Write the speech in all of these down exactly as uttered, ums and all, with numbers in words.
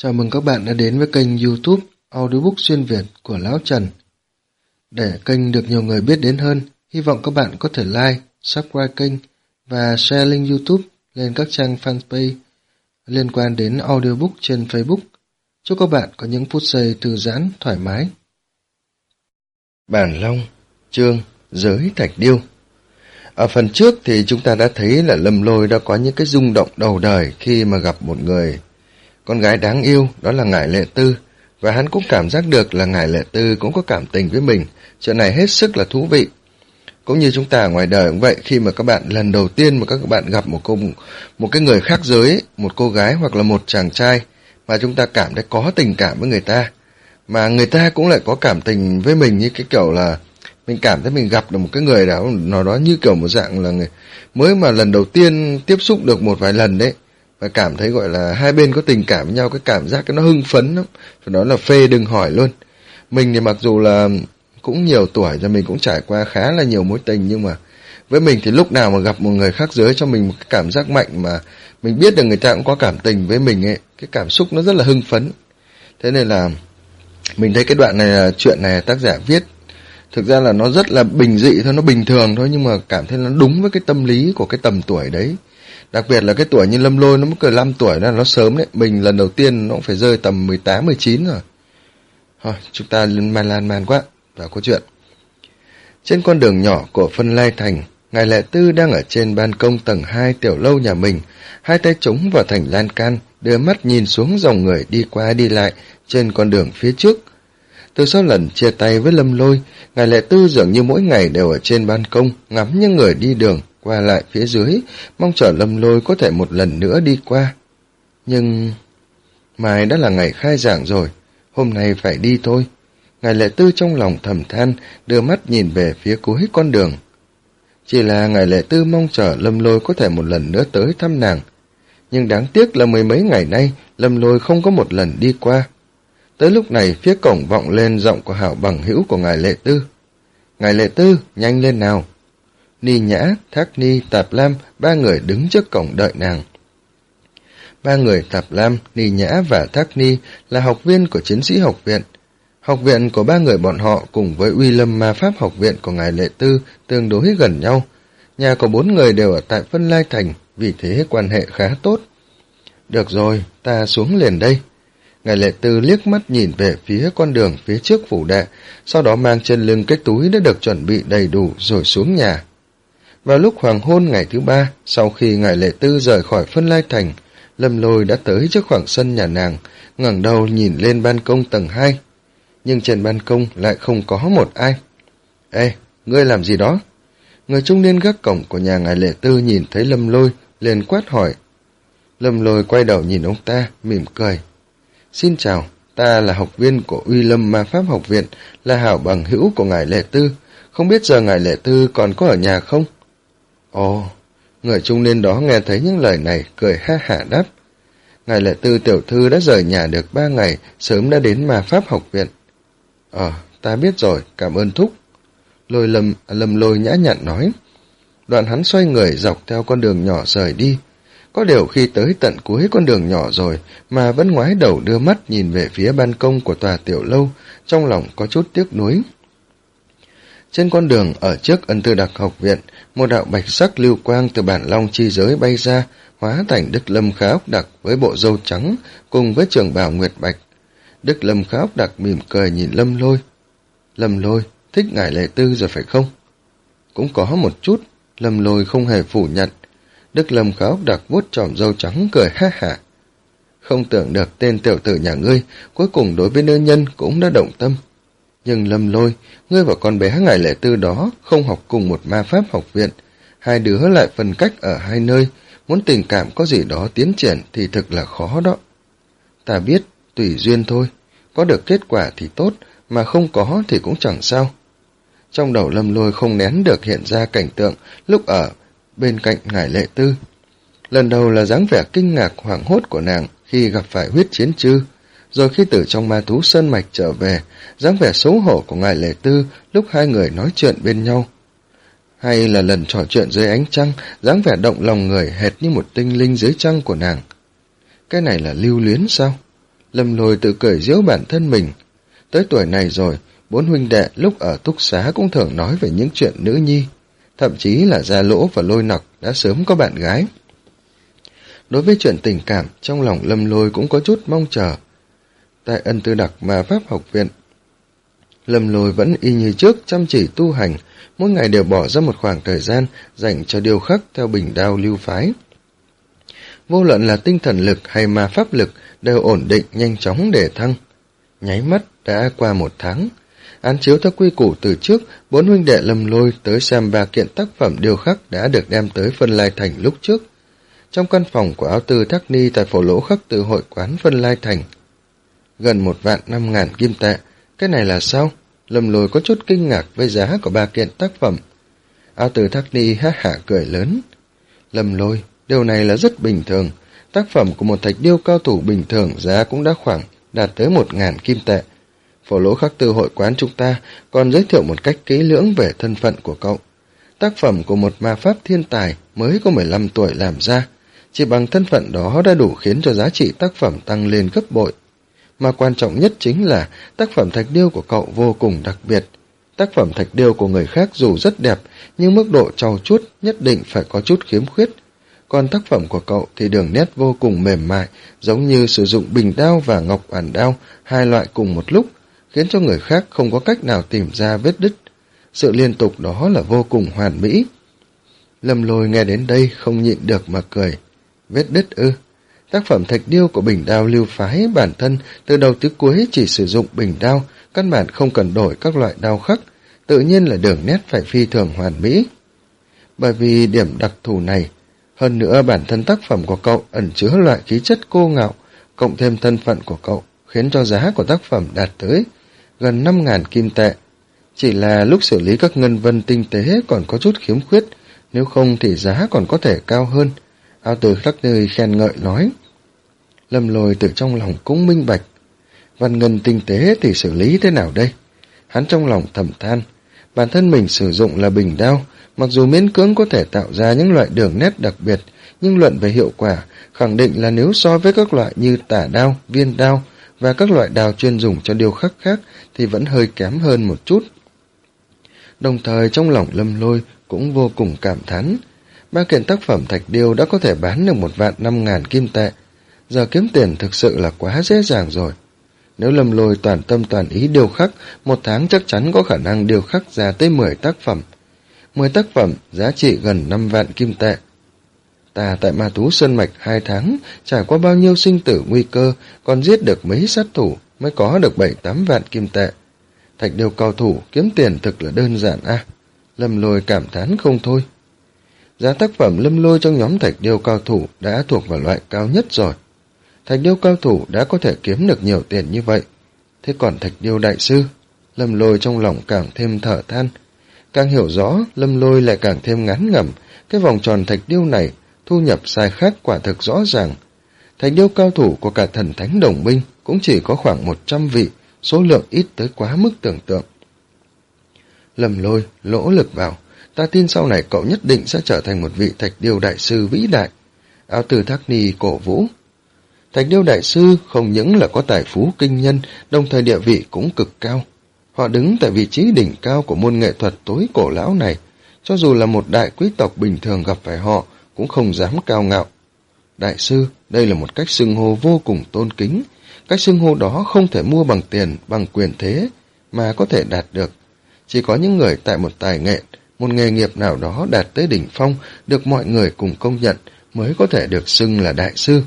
Chào mừng các bạn đã đến với kênh YouTube Audiobook Xuyên Việt của Lão Trần. Để kênh được nhiều người biết đến hơn, hy vọng các bạn có thể like, subscribe kênh và share link YouTube lên các trang fanpage liên quan đến audiobook trên Facebook. Chúc các bạn có những phút giây thư giãn, thoải mái. Bản Long, chương Giới Thạch Điêu. Ở phần trước thì chúng ta đã thấy là Lâm Lôi đã có những cái rung động đầu đời khi mà gặp một người con gái đáng yêu, đó là Ngải Lệ Tư, và hắn cũng cảm giác được là Ngải Lệ Tư cũng có cảm tình với mình. Chuyện này hết sức là thú vị. Cũng như chúng ta ở ngoài đời cũng vậy, khi mà các bạn lần đầu tiên mà các bạn gặp một cô một cái người khác giới, một cô gái hoặc là một chàng trai mà chúng ta cảm thấy có tình cảm với người ta, mà người ta cũng lại có cảm tình với mình, như cái kiểu là mình cảm thấy mình gặp được một cái người đó nào đó như kiểu một dạng là người mới mà lần đầu tiên tiếp xúc được một vài lần đấy, và cảm thấy gọi là hai bên có tình cảm với nhau, cái cảm giác cái nó hưng phấn lắm, phải nói là phê đừng hỏi luôn. Mình thì mặc dù là cũng nhiều tuổi rồi, mình cũng trải qua khá là nhiều mối tình, nhưng mà với mình thì lúc nào mà gặp một người khác giới cho mình một cái cảm giác mạnh mà mình biết được người ta cũng có cảm tình với mình ấy, cái cảm xúc nó rất là hưng phấn. Thế nên là mình thấy cái đoạn này là chuyện này tác giả viết thực ra là nó rất là bình dị thôi, nó bình thường thôi, nhưng mà cảm thấy nó đúng với cái tâm lý của cái tầm tuổi đấy. Đặc biệt là cái tuổi như Lâm Lôi, nó mới cỡ năm tuổi đó, nó sớm đấy. Mình lần đầu tiên nó cũng phải rơi tầm mười tám, mười chín rồi. Thôi, chúng ta lên man lan man quá, vào câu chuyện. Trên con đường nhỏ của Phân Lai Thành, Ngải Lệ Tư đang ở trên ban công tầng hai tiểu lâu nhà mình, hai tay chống vào thành lan can, đưa mắt nhìn xuống dòng người đi qua đi lại trên con đường phía trước. Từ sau lần chia tay với Lâm Lôi, Ngải Lệ Tư dường như mỗi ngày đều ở trên ban công ngắm những người đi đường qua lại phía dưới, mong chờ Lâm Lôi có thể một lần nữa đi qua. Nhưng mai đã là ngày khai giảng rồi, hôm nay phải đi thôi. Ngải Lệ Tư trong lòng thầm than, đưa mắt nhìn về phía cuối con đường. Chỉ là Ngải Lệ Tư mong chờ Lâm Lôi có thể một lần nữa tới thăm nàng, nhưng đáng tiếc là mười mấy ngày nay Lâm Lôi không có một lần đi qua. Tới lúc này phía cổng vọng lên giọng của Hảo bằng hữu của Ngải Lệ Tư. Ngải Lệ Tư, nhanh lên nào. Ni Nhã, Thác Ni, Tạp Lam, ba người đứng trước cổng đợi nàng. Ba người Tạp Lam, Ni Nhã và Thác Ni là học viên của chiến sĩ học viện. Học viện của ba người bọn họ cùng với Uy Lâm Ma Pháp học viện của Ngải Lệ Tư tương đối gần nhau. Nhà của bốn người đều ở tại Phân Lai Thành, vì thế quan hệ khá tốt. Được rồi, ta xuống liền đây. Ngải Lệ Tư liếc mắt nhìn về phía con đường phía trước phủ đệ, sau đó mang trên lưng cái túi đã được chuẩn bị đầy đủ rồi xuống nhà. Vào lúc hoàng hôn ngày thứ ba, sau khi Ngải Lệ Tư rời khỏi Phân Lai Thành, Lâm Lôi đã tới trước khoảng sân nhà nàng, ngẩng đầu nhìn lên ban công tầng hai. Nhưng trên ban công lại không có một ai. Ê, ngươi làm gì đó? Người trung niên gác cổng của nhà Ngải Lệ Tư nhìn thấy Lâm Lôi, liền quát hỏi. Lâm Lôi quay đầu nhìn ông ta, mỉm cười. Xin chào, ta là học viên của Uy Lâm Ma Pháp học viện, là hảo bằng hữu của Ngải Lệ Tư. Không biết giờ Ngải Lệ Tư còn có ở nhà không? Ồ, người trung niên đó nghe thấy những lời này, cười ha hả đáp. Ngải Lệ Tư tiểu thư đã rời nhà được ba ngày, sớm đã đến Ma Pháp học viện. Ờ, ta biết rồi, cảm ơn thúc. Lôi lâm, lâm lôi nhã nhặn nói. Đoạn hắn xoay người dọc theo con đường nhỏ rời đi. Có điều khi tới tận cuối con đường nhỏ rồi mà vẫn ngoái đầu đưa mắt nhìn về phía ban công của tòa tiểu lâu, trong lòng có chút tiếc nuối. Trên con đường ở trước Ân Tư Đặc học viện, một đạo bạch sắc lưu quang từ bản long chi giới bay ra, hóa thành Đức Lâm Khá Ốc Đặc với bộ râu trắng cùng với trường bào nguyệt bạch. Đức Lâm Khá Ốc Đặc mỉm cười nhìn Lâm Lôi. Lâm Lôi, thích Ngải Lệ Tư rồi phải không? Cũng có một chút, Lâm Lôi không hề phủ nhận. Đức Lâm Khá Ốc Đặc vuốt tròm râu trắng cười ha hả. Không tưởng được tên tiểu tử nhà ngươi cuối cùng đối với nữ nhân cũng đã động tâm. Nhưng Lâm Lôi, ngươi và con bé Ngải Lệ Tư đó không học cùng một ma pháp học viện, hai đứa lại phân cách ở hai nơi, muốn tình cảm có gì đó tiến triển thì thực là khó đó. Ta biết, tùy duyên thôi, có được kết quả thì tốt, mà không có thì cũng chẳng sao. Trong đầu Lâm Lôi không nén được hiện ra cảnh tượng lúc ở bên cạnh Ngải Lệ Tư. Lần đầu là dáng vẻ kinh ngạc hoảng hốt của nàng khi gặp phải huyết chiến chư, rồi khi từ trong ma thú sơn mạch trở về, dáng vẻ xấu hổ của Ngải Lệ Tư lúc hai người nói chuyện bên nhau. Hay là lần trò chuyện dưới ánh trăng, dáng vẻ động lòng người hệt như một tinh linh dưới trăng của nàng. Cái này là lưu luyến sao? Lâm Lôi tự cười giễu bản thân mình. Tới tuổi này rồi, bốn huynh đệ lúc ở túc xá cũng thường nói về những chuyện nữ nhi. Thậm chí là Gia Lỗ và Lôi Nặc đã sớm có bạn gái. Đối với chuyện tình cảm, trong lòng Lâm Lôi cũng có chút mong chờ. Tại Ân Tư Đặc Ma Pháp học viện, Lâm Lôi vẫn y như trước chăm chỉ tu hành, mỗi ngày đều bỏ ra một khoảng thời gian dành cho điêu khắc theo bình đao lưu phái. Vô luận là tinh thần lực hay ma pháp lực đều ổn định nhanh chóng để thăng. Nháy mắt đã qua một tháng. Án chiếu theo quy củ từ trước, bốn huynh đệ Lâm Lôi tới xem ba kiện tác phẩm điêu khắc đã được đem tới Phân Lai Thành lúc trước. Trong căn phòng của Áo Tư Thác Ni tại phổ lỗ khắc từ hội quán Phân Lai Thành. Gần một vạn năm ngàn kim tệ. Cái này là sao? Lâm Lôi có chút kinh ngạc với giá của ba kiện tác phẩm. Áo Tư Thác Ni ha hả cười lớn. Lâm Lôi, điều này là rất bình thường. Tác phẩm của một thạch điêu cao thủ bình thường giá cũng đã khoảng đạt tới một ngàn kim tệ. Phổ lỗ khắc từ hội quán chúng ta còn giới thiệu một cách kỹ lưỡng về thân phận của cậu. Tác phẩm của một ma pháp thiên tài mới có mười lăm tuổi làm ra, chỉ bằng thân phận đó đã đủ khiến cho giá trị tác phẩm tăng lên gấp bội. Mà quan trọng nhất chính là tác phẩm thạch điêu của cậu vô cùng đặc biệt. Tác phẩm thạch điêu của người khác dù rất đẹp, nhưng mức độ trau chuốt nhất định phải có chút khiếm khuyết. Còn tác phẩm của cậu thì đường nét vô cùng mềm mại, giống như sử dụng bình đao và ngọc oản đao, hai loại cùng một lúc, khiến cho người khác không có cách nào tìm ra vết đứt. Sự liên tục đó là vô cùng hoàn mỹ. Lâm Lôi nghe đến đây không nhịn được mà cười. Vết đứt ư? Tác phẩm thạch điêu của bình đao lưu phái bản thân từ đầu tới cuối chỉ sử dụng bình đao, căn bản không cần đổi các loại đao khắc, tự nhiên là đường nét phải phi thường hoàn mỹ. Bởi vì điểm đặc thù này, hơn nữa bản thân tác phẩm của cậu ẩn chứa loại khí chất cô ngạo, cộng thêm thân phận của cậu, khiến cho giá của tác phẩm đạt tới gần năm ngàn kim tệ. Chỉ là lúc xử lý các ngân vân tinh tế còn có chút khiếm khuyết, nếu không thì giá còn có thể cao hơn. Áo Tư Thác Ni khen ngợi nói. Lâm Lôi từ trong lòng cũng minh bạch. Văn ngân tinh tế thì xử lý thế nào đây? Hắn trong lòng thầm than. Bản thân mình sử dụng là bình đao, mặc dù miễn cưỡng có thể tạo ra những loại đường nét đặc biệt, nhưng luận về hiệu quả, khẳng định là nếu so với các loại như tả đao, viên đao và các loại đao chuyên dùng cho điêu khắc khác thì vẫn hơi kém hơn một chút. Đồng thời trong lòng Lâm Lôi cũng vô cùng cảm thán. Ba kiện tác phẩm thạch điêu đã có thể bán được một vạn năm ngàn kim tệ. Giờ kiếm tiền thực sự là quá dễ dàng rồi. Nếu Lâm Lôi toàn tâm toàn ý điêu khắc, một tháng chắc chắn có khả năng điêu khắc ra tới mười tác phẩm. mười tác phẩm giá trị gần năm vạn kim tệ. Ta tại Ma Thú Sơn Mạch hai tháng, trải qua bao nhiêu sinh tử nguy cơ, còn giết được mấy sát thủ mới có được bảy tám vạn kim tệ. Thạch điêu cao thủ kiếm tiền thực là đơn giản a. À? Lâm Lôi cảm thán không thôi. Giá tác phẩm Lâm Lôi trong nhóm thạch điêu cao thủ đã thuộc vào loại cao nhất rồi. Thạch điêu cao thủ đã có thể kiếm được nhiều tiền như vậy. Thế còn thạch điêu đại sư? Lâm Lôi trong lòng càng thêm thở than. Càng hiểu rõ, Lâm Lôi lại càng thêm ngán ngẩm. Cái vòng tròn thạch điêu này, thu nhập sai khác quả thực rõ ràng. Thạch điêu cao thủ của cả thần thánh đồng minh cũng chỉ có khoảng một trăm vị, số lượng ít tới quá mức tưởng tượng. Lâm Lôi lỗ lực vào, ta tin sau này cậu nhất định sẽ trở thành một vị thạch điêu đại sư vĩ đại. Áo Tư Thác Ni cổ vũ. Thạch điêu đại sư không những là có tài phú kinh nhân, đồng thời địa vị cũng cực cao. Họ đứng tại vị trí đỉnh cao của môn nghệ thuật tối cổ lão này, cho dù là một đại quý tộc bình thường gặp phải họ cũng không dám cao ngạo. Đại sư, đây là một cách xưng hô vô cùng tôn kính. Cách xưng hô đó không thể mua bằng tiền, bằng quyền thế, mà có thể đạt được. Chỉ có những người tại một tài nghệ, một nghề nghiệp nào đó đạt tới đỉnh phong, được mọi người cùng công nhận, mới có thể được xưng là đại sư.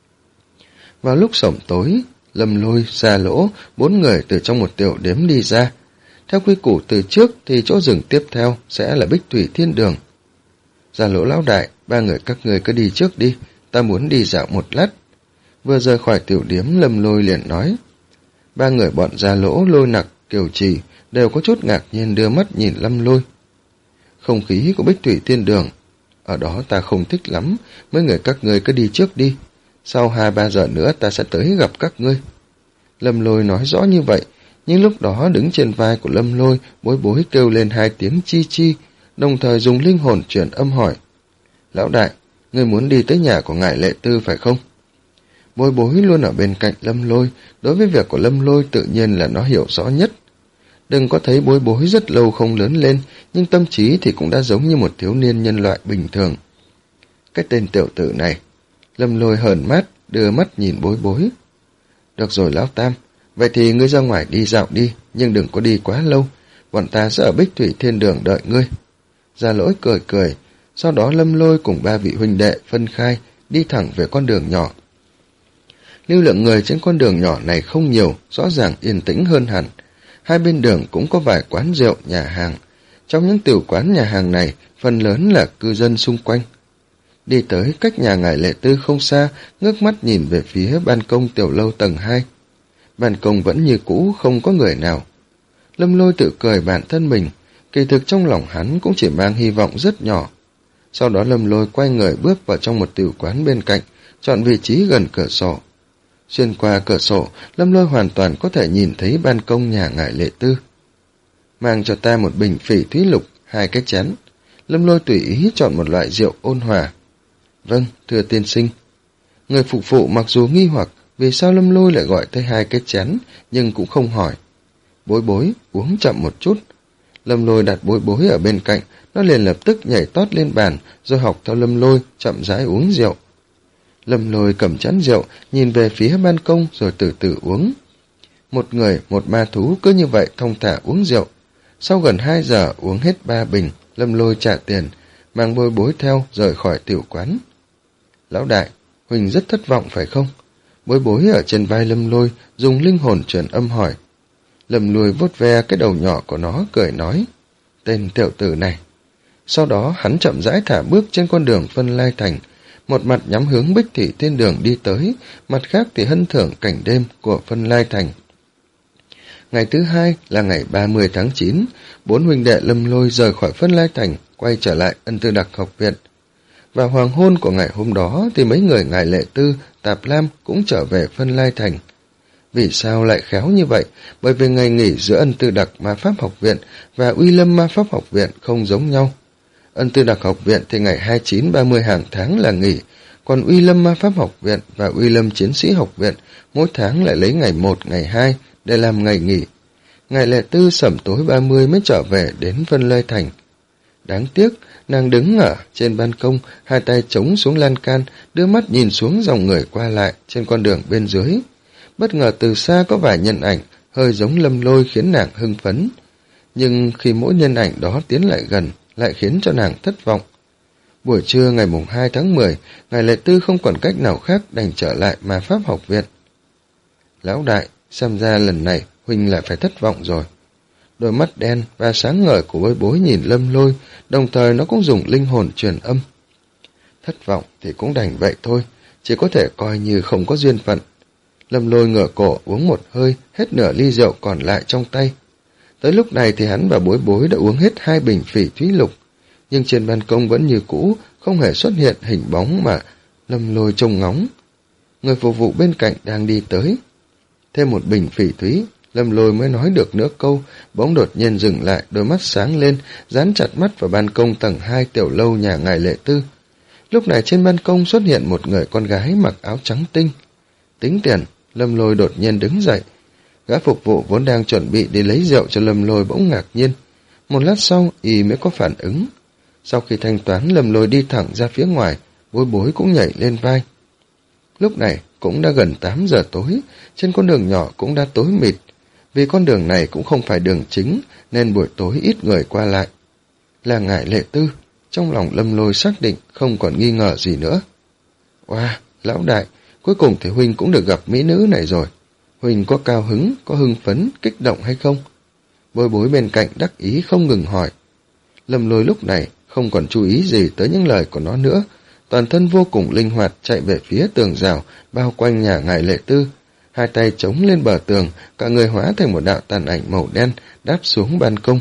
Vào lúc sẩm tối, Lâm Lôi, Gia Lỗ, bốn người từ trong một tiểu điếm đi ra. Theo quy củ từ trước thì chỗ dừng tiếp theo sẽ là Bích Thủy Thiên Đường. Gia Lỗ lão đại, ba người các người cứ đi trước đi, ta muốn đi dạo một lát. Vừa rời khỏi tiểu điếm, Lâm Lôi liền nói. Ba người bọn Gia Lỗ, Lôi Nặc, Kiều Trì đều có chút ngạc nhiên đưa mắt nhìn Lâm Lôi. Không khí của Bích Thủy Thiên Đường, ở đó ta không thích lắm, mấy người các người cứ đi trước đi. Sau hai ba giờ nữa ta sẽ tới gặp các ngươi. Lâm Lôi nói rõ như vậy, nhưng lúc đó đứng trên vai của Lâm Lôi, bối bối kêu lên hai tiếng chi chi, đồng thời dùng linh hồn truyền âm hỏi. Lão đại, ngươi muốn đi tới nhà của ngài Lệ Tư phải không? Bối bối luôn ở bên cạnh Lâm Lôi, đối với việc của Lâm Lôi tự nhiên là nó hiểu rõ nhất. Đừng có thấy bối bối rất lâu không lớn lên, nhưng tâm trí thì cũng đã giống như một thiếu niên nhân loại bình thường. Cái tên tiểu tử này, Lâm Lôi hờn mắt, đưa mắt nhìn bối bối. Được rồi Lão Tam, vậy thì ngươi ra ngoài đi dạo đi, nhưng đừng có đi quá lâu, bọn ta sẽ ở Bích Thủy Thiên Đường đợi ngươi. Gia Lỗi cười cười, sau đó Lâm Lôi cùng ba vị huynh đệ phân khai, đi thẳng về con đường nhỏ. Lưu lượng người trên con đường nhỏ này không nhiều, rõ ràng yên tĩnh hơn hẳn. Hai bên đường cũng có vài quán rượu, nhà hàng. Trong những tiểu quán nhà hàng này, phần lớn là cư dân xung quanh. Đi tới cách nhà ngài Lệ Tư không xa, ngước mắt nhìn về phía ban công tiểu lâu tầng hai. Ban công vẫn như cũ, không có người nào. Lâm Lôi tự cười bản thân mình, kỳ thực trong lòng hắn cũng chỉ mang hy vọng rất nhỏ. Sau đó Lâm Lôi quay người bước vào trong một tiểu quán bên cạnh, chọn vị trí gần cửa sổ. Xuyên qua cửa sổ, Lâm Lôi hoàn toàn có thể nhìn thấy ban công nhà ngài Lệ Tư. Mang cho ta một bình phỉ thúy lục, hai cái chén. Lâm Lôi tùy ý chọn một loại rượu ôn hòa. Vâng, thưa tiên sinh. Người phục vụ mặc dù nghi hoặc vì sao Lâm Lôi lại gọi tới hai cái chén, nhưng cũng không hỏi. Bối bối, uống chậm một chút. Lâm Lôi đặt bối bối ở bên cạnh, nó liền lập tức nhảy tót lên bàn, rồi học theo Lâm Lôi, chậm rãi uống rượu. Lâm Lôi cầm chén rượu, nhìn về phía ban công rồi từ từ uống. Một người, một ma thú cứ như vậy thông thả uống rượu. Sau gần hai giờ uống hết ba bình, Lâm Lôi trả tiền, mang bối bối theo rời khỏi tiểu quán. Lão đại, Huỳnh rất thất vọng phải không? Bối bối ở trên vai Lâm Lôi, dùng linh hồn truyền âm hỏi. Lâm Lôi vuốt ve cái đầu nhỏ của nó, cười nói. Tên tiểu tử này. Sau đó hắn chậm rãi thả bước trên con đường Phân Lai Thành, một mặt nhắm hướng Bích Thủy Thiên Đường đi tới, mặt khác thì hân thưởng cảnh đêm của Phân Lai Thành. Ngày thứ hai là ngày ba mươi tháng chín, bốn huynh đệ Lâm Lôi rời khỏi Phân Lai Thành, quay trở lại Ân Tư Đặc học viện. Vào hoàng hôn của ngày hôm đó thì mấy người ngài Lệ Tư, Tạp Lam cũng trở về Phân Lai Thành. Vì sao lại khéo như vậy? Bởi vì ngày nghỉ giữa Ân Tư Đặc Ma Pháp học viện và Uy Lâm Ma Pháp học viện không giống nhau. Ân Tư Đặc học viện thì ngày hai mươi chín ba mươi hàng tháng là nghỉ, còn Uy Lâm Ma Pháp học viện và Uy Lâm Chiến sĩ học viện mỗi tháng lại lấy ngày một, ngày hai để làm ngày nghỉ. Ngày Lệ Tư sẩm tối ba mươi mới trở về đến Phân Lai Thành. Đáng tiếc, nàng đứng ở trên ban công, hai tay chống xuống lan can, đưa mắt nhìn xuống dòng người qua lại trên con đường bên dưới. Bất ngờ từ xa có vài nhân ảnh, hơi giống Lâm Lôi khiến nàng hưng phấn. Nhưng khi mỗi nhân ảnh đó tiến lại gần, lại khiến cho nàng thất vọng. Buổi trưa ngày mùng hai tháng mười, ngài Lệ Tư không còn cách nào khác đành trở lại Ma Pháp học viện. Lão đại, xem ra lần này Huỳnh lại phải thất vọng rồi. Đôi mắt đen và sáng ngời của bối bối nhìn Lâm Lôi, đồng thời nó cũng dùng linh hồn truyền âm. Thất vọng thì cũng đành vậy thôi, chỉ có thể coi như không có duyên phận. Lâm Lôi ngửa cổ uống một hơi, hết nửa ly rượu còn lại trong tay. Tới lúc này thì hắn và bối bối đã uống hết hai bình phỉ thúy lục, nhưng trên ban công vẫn như cũ, không hề xuất hiện hình bóng mà Lâm Lôi trông ngóng. Người phục vụ bên cạnh đang đi tới. Thêm một bình phỉ thúy, Lâm Lôi mới nói được nửa câu, bỗng đột nhiên dừng lại, đôi mắt sáng lên, dán chặt mắt vào ban công tầng hai tiểu lâu nhà ngài Lệ Tư. Lúc này trên ban công xuất hiện một người con gái mặc áo trắng tinh. Tính tiền, Lâm Lôi đột nhiên đứng dậy. Gã phục vụ vốn đang chuẩn bị đi lấy rượu cho Lâm Lôi bỗng ngạc nhiên. Một lát sau, y mới có phản ứng. Sau khi thanh toán, Lâm Lôi đi thẳng ra phía ngoài, bối bối cũng nhảy lên vai. Lúc này cũng đã gần tám giờ tối, trên con đường nhỏ cũng đã tối mịt. Vì con đường này cũng không phải đường chính, nên buổi tối ít người qua lại. Là ngài Lệ Tư, trong lòng Lâm Lôi xác định không còn nghi ngờ gì nữa. Wow, lão đại, cuối cùng thì Huynh cũng được gặp mỹ nữ này rồi. Huynh có cao hứng, có hưng phấn, kích động hay không? Bối bối bên cạnh đắc ý không ngừng hỏi. Lâm Lôi lúc này không còn chú ý gì tới những lời của nó nữa, toàn thân vô cùng linh hoạt chạy về phía tường rào bao quanh nhà ngài Lệ Tư, hai tay chống lên bờ tường, cả người hóa thành một đạo tàn ảnh màu đen đáp xuống ban công.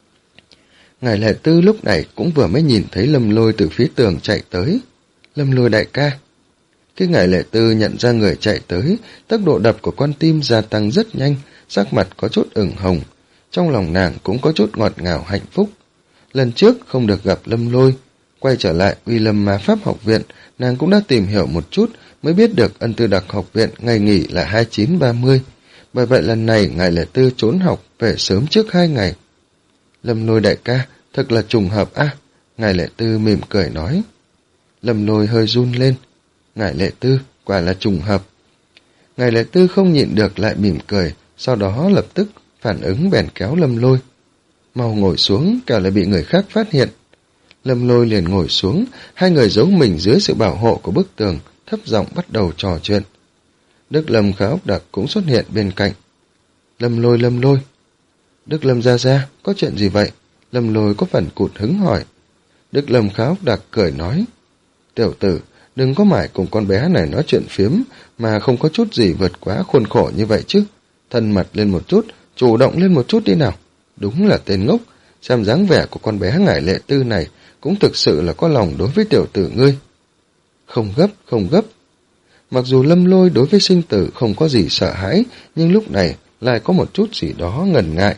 Ngài Lệ Tư lúc này cũng vừa mới nhìn thấy Lâm Lôi từ phía tường chạy tới. Lâm Lôi đại ca. Khi ngài Lệ Tư nhận ra người chạy tới, tốc độ đập của con tim gia tăng rất nhanh, sắc mặt có chút ửng hồng, trong lòng nàng cũng có chút ngọt ngào hạnh phúc. Lần trước không được gặp Lâm Lôi, quay trở lại Uy Lâm Ma Pháp học viện, nàng cũng đã tìm hiểu một chút mới biết được Ân Tư Đặc học viện ngày nghỉ là hai mươi chín ba mươi, bởi vậy lần này Ngải Lệ Tư trốn học về sớm trước hai ngày. Lâm Lôi đại ca, thật là trùng hợp a. À? Ngải Lệ Tư mỉm cười nói. Lâm Lôi hơi run lên. Ngải Lệ Tư, quả là trùng hợp. Ngải Lệ Tư không nhịn được lại mỉm cười, sau đó lập tức phản ứng bèn kéo Lâm Lôi. Mau ngồi xuống, kẻo lại bị người khác phát hiện. Lâm Lôi liền ngồi xuống, hai người giấu mình dưới sự bảo hộ của bức tường, thấp giọng bắt đầu trò chuyện. Đức Lâm Khá Ốc Đặc cũng xuất hiện bên cạnh. Lâm Lôi, Lâm Lôi. Đức Lâm gia gia, có chuyện gì vậy? Lâm Lôi có phần cụt hứng hỏi. Đức Lâm Khá Ốc Đặc cười nói. Tiểu tử, đừng có mãi cùng con bé này nói chuyện phiếm mà không có chút gì vượt quá khuôn khổ như vậy chứ. Thân mật lên một chút, chủ động lên một chút đi nào. Đúng là tên ngốc, xem dáng vẻ của con bé Ngải Lệ Tư này cũng thực sự là có lòng đối với tiểu tử ngươi. Không gấp, không gấp. Mặc dù Lâm Lôi đối với sinh tử không có gì sợ hãi, nhưng lúc này lại có một chút gì đó ngần ngại.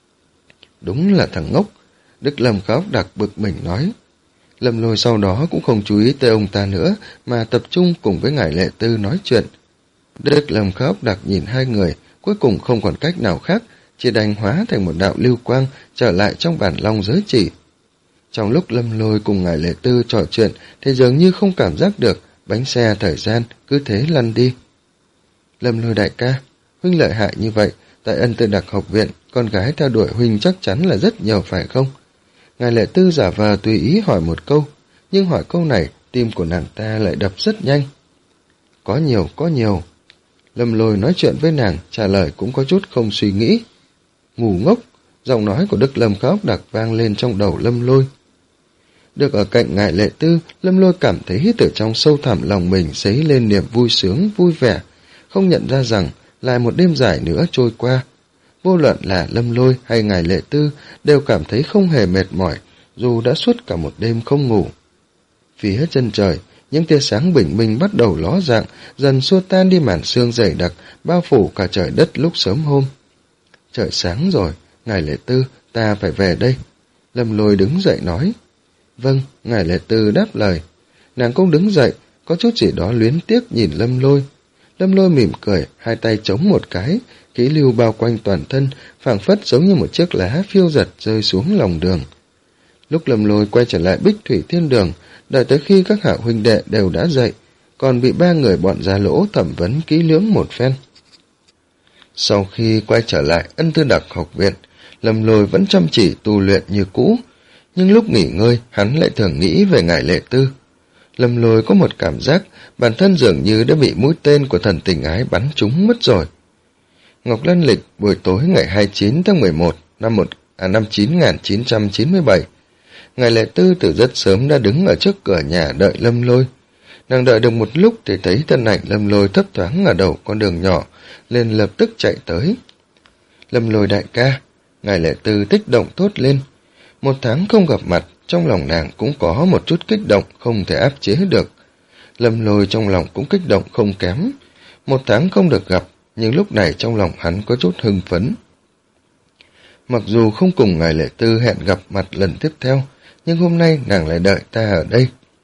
Đúng là thằng ngốc, Đức Lâm Khá Ốc Đặc bực mình nói. Lâm Lôi sau đó cũng không chú ý tới ông ta nữa, mà tập trung cùng với Ngải Lệ Tư nói chuyện. Đức Lâm Khá Ốc Đặc nhìn hai người, cuối cùng không còn cách nào khác, chỉ đành hóa thành một đạo lưu quang trở lại trong bản long giới chỉ. Trong lúc Lâm Lôi cùng Ngải Lệ Tư trò chuyện thì dường như không cảm giác được bánh xe thời gian cứ thế lăn đi. Lâm Lôi đại ca, huynh lợi hại như vậy, tại Ân Tư Đặc học viện, con gái theo đuổi huynh chắc chắn là rất nhiều phải không? Ngải Lệ Tư giả vờ tùy ý hỏi một câu, nhưng hỏi câu này tim của nàng ta lại đập rất nhanh. Có nhiều, có nhiều. Lâm Lôi nói chuyện với nàng, trả lời cũng có chút không suy nghĩ. Ngu ngốc, giọng nói của Đức Lâm Khá Ốc Đặc vang lên trong đầu Lâm Lôi. Được ở cạnh Ngải Lệ Tư, Lâm Lôi cảm thấy từ trong sâu thẳm lòng mình dấy lên niềm vui sướng, vui vẻ, không nhận ra rằng lại một đêm dài nữa trôi qua. Vô luận là Lâm Lôi hay Ngải Lệ Tư đều cảm thấy không hề mệt mỏi, dù đã suốt cả một đêm không ngủ. Phía chân trời, những tia sáng bình minh bắt đầu ló dạng, dần xua tan đi màn sương dày đặc, bao phủ cả trời đất lúc sớm hôm. Trời sáng rồi, Ngải Lệ Tư, ta phải về đây. Lâm Lôi đứng dậy nói. Vâng, Ngải Lệ Tư đáp lời. Nàng cũng đứng dậy, có chút gì đó luyến tiếc nhìn Lâm Lôi. Lâm Lôi mỉm cười, hai tay chống một cái, khí lưu bao quanh toàn thân, phảng phất giống như một chiếc lá phiêu giật rơi xuống lòng đường. Lúc Lâm Lôi quay trở lại Bích Thủy Thiên Đường, đợi tới khi các hạ huynh đệ đều đã dậy, còn bị ba người bọn Gia Lỗ thẩm vấn kỹ lưỡng một phen. Sau khi quay trở lại Ân Tư Đặc học viện, Lâm Lôi vẫn chăm chỉ tu luyện như cũ, nhưng lúc nghỉ ngơi hắn lại thường nghĩ về Ngải Lệ Tư. Lâm Lôi có một cảm giác bản thân dường như đã bị mũi tên của thần tình ái bắn trúng mất rồi. Ngọc Lân Lịch buổi tối ngày hai mươi chín tháng mười một năm một à, năm chín nghìn chín trăm chín mươi bảy. Ngải Lệ Tư từ rất sớm đã đứng ở trước cửa nhà đợi Lâm Lôi. Nàng đợi được một lúc thì thấy thân ảnh Lâm Lôi thấp thoáng ở đầu con đường nhỏ, liền lập tức chạy tới. Lâm Lôi đại ca, Ngải Lệ Tư kích động thốt lên. Một tháng không gặp mặt, trong lòng nàng cũng có một chút kích động không thể áp chế được. Lâm Lôi trong lòng cũng kích động không kém. Một tháng không được gặp, nhưng lúc này trong lòng hắn có chút hưng phấn. Mặc dù không cùng Ngải Lệ Tư hẹn gặp mặt lần tiếp theo, nhưng hôm nay nàng lại đợi ta ở đây.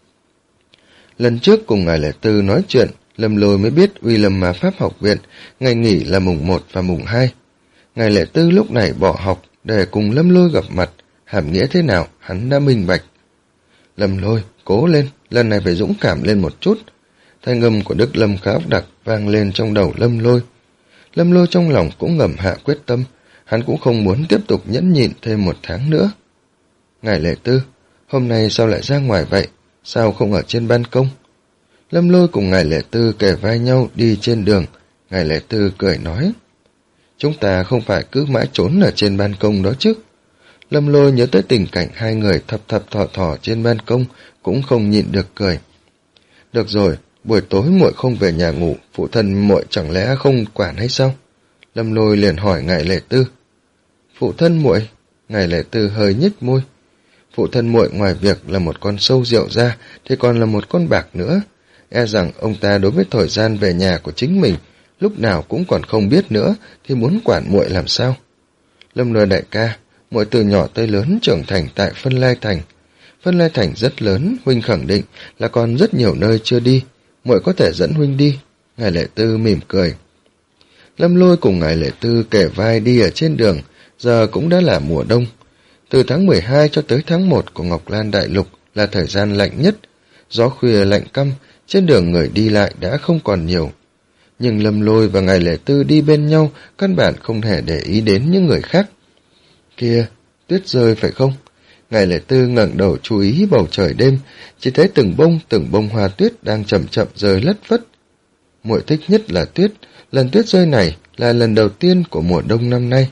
Lần trước cùng Ngải Lệ Tư nói chuyện, Lâm Lôi mới biết Uy Lâm Ma Pháp học viện ngày nghỉ là mùng một và mùng hai. Ngải Lệ Tư lúc này bỏ học để cùng Lâm Lôi gặp mặt, hàm nghĩa thế nào hắn đã minh bạch. Lâm Lôi, cố lên, lần này phải dũng cảm lên một chút. Thanh âm của Đức Lâm Khá Ốc Đặc vang lên trong đầu Lâm Lôi. Lâm Lôi trong lòng cũng ngầm hạ quyết tâm, hắn cũng không muốn tiếp tục nhẫn nhịn thêm một tháng nữa. Ngải Lệ Tư, hôm nay sao lại ra ngoài vậy? Sao không ở trên ban công? Lâm Lôi cùng Ngải Lệ Tư kề vai nhau đi trên đường. Ngải Lệ Tư cười nói. Chúng ta không phải cứ mãi trốn ở trên ban công đó chứ? Lâm Lôi nhớ tới tình cảnh hai người thập thập thọ thọ trên ban công, cũng không nhịn được cười. Được rồi, buổi tối muội không về nhà ngủ, phụ thân muội chẳng lẽ không quản hay sao? Lâm Lôi liền hỏi Ngải Lệ Tư. Phụ thân muội? Ngải Lệ Tư hơi nhếch môi. Phụ thân muội ngoài việc là một con sâu rượu ra thì còn là một con bạc nữa. E rằng ông ta đối với thời gian về nhà của chính mình lúc nào cũng còn không biết nữa, thì muốn quản muội làm sao? Lâm Lôi đại ca, muội từ nhỏ tới lớn trưởng thành tại Phân Lai Thành. Phân Lai Thành rất lớn, huynh khẳng định là còn rất nhiều nơi chưa đi. muội có thể dẫn huynh đi. Ngài Lệ Tư mỉm cười. Lâm Lôi cùng Ngài Lệ Tư kể vai đi ở trên đường, giờ cũng đã là mùa đông. Từ tháng mười hai cho tới tháng một của Ngọc Lan Đại Lục là thời gian lạnh nhất, gió khuya lạnh căm, trên đường người đi lại đã không còn nhiều. Nhưng Lâm Lôi và Ngài Lệ Tư đi bên nhau, căn bản không hề để ý đến những người khác. Kia, tuyết rơi phải không? Ngài Lệ Tư ngẩng đầu chú ý bầu trời đêm, chỉ thấy từng bông từng bông hoa tuyết đang chậm chậm rơi lất phất. Muội thích nhất là tuyết, lần tuyết rơi này là lần đầu tiên của mùa đông năm nay.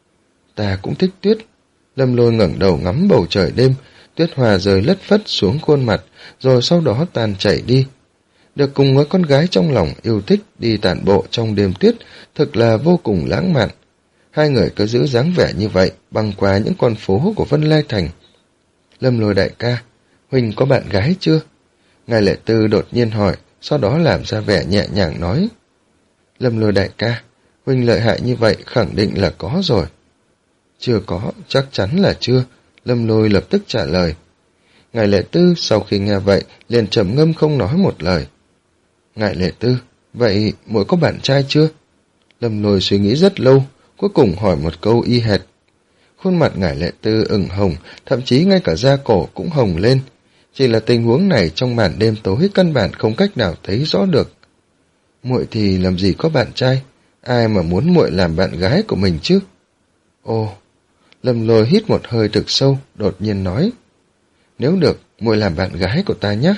Ta cũng thích tuyết. Lâm Lôi ngẩng đầu ngắm bầu trời đêm, tuyết hoa rơi lất phất xuống khuôn mặt, rồi sau đó tan chảy đi. Được cùng với con gái trong lòng yêu thích đi tản bộ trong đêm tuyết, thực là vô cùng lãng mạn. Hai người cứ giữ dáng vẻ như vậy, băng qua những con phố của Vân Lai Thành. Lâm Lôi đại ca, huynh có bạn gái chưa? Ngài Lệ Tư đột nhiên hỏi, sau đó làm ra vẻ nhẹ nhàng nói. Lâm Lôi đại ca, huynh lợi hại như vậy khẳng định là có rồi. Chưa có, chắc chắn là chưa. Lâm Lôi lập tức trả lời. Ngài Lệ Tư sau khi nghe vậy liền trầm ngâm không nói một lời. Ngài Lệ Tư, vậy muội có bạn trai chưa? Lâm Lôi suy nghĩ rất lâu, cuối cùng hỏi một câu y hệt. Khuôn mặt Ngài Lệ Tư ửng hồng, thậm chí ngay cả da cổ cũng hồng lên. Chỉ là tình huống này trong màn đêm tối căn bản không cách nào thấy rõ được. Muội thì làm gì có bạn trai, ai mà muốn muội làm bạn gái của mình chứ? Ồ, Lâm Lôi hít một hơi thực sâu, đột nhiên nói. Nếu được, muội làm bạn gái của ta nhé.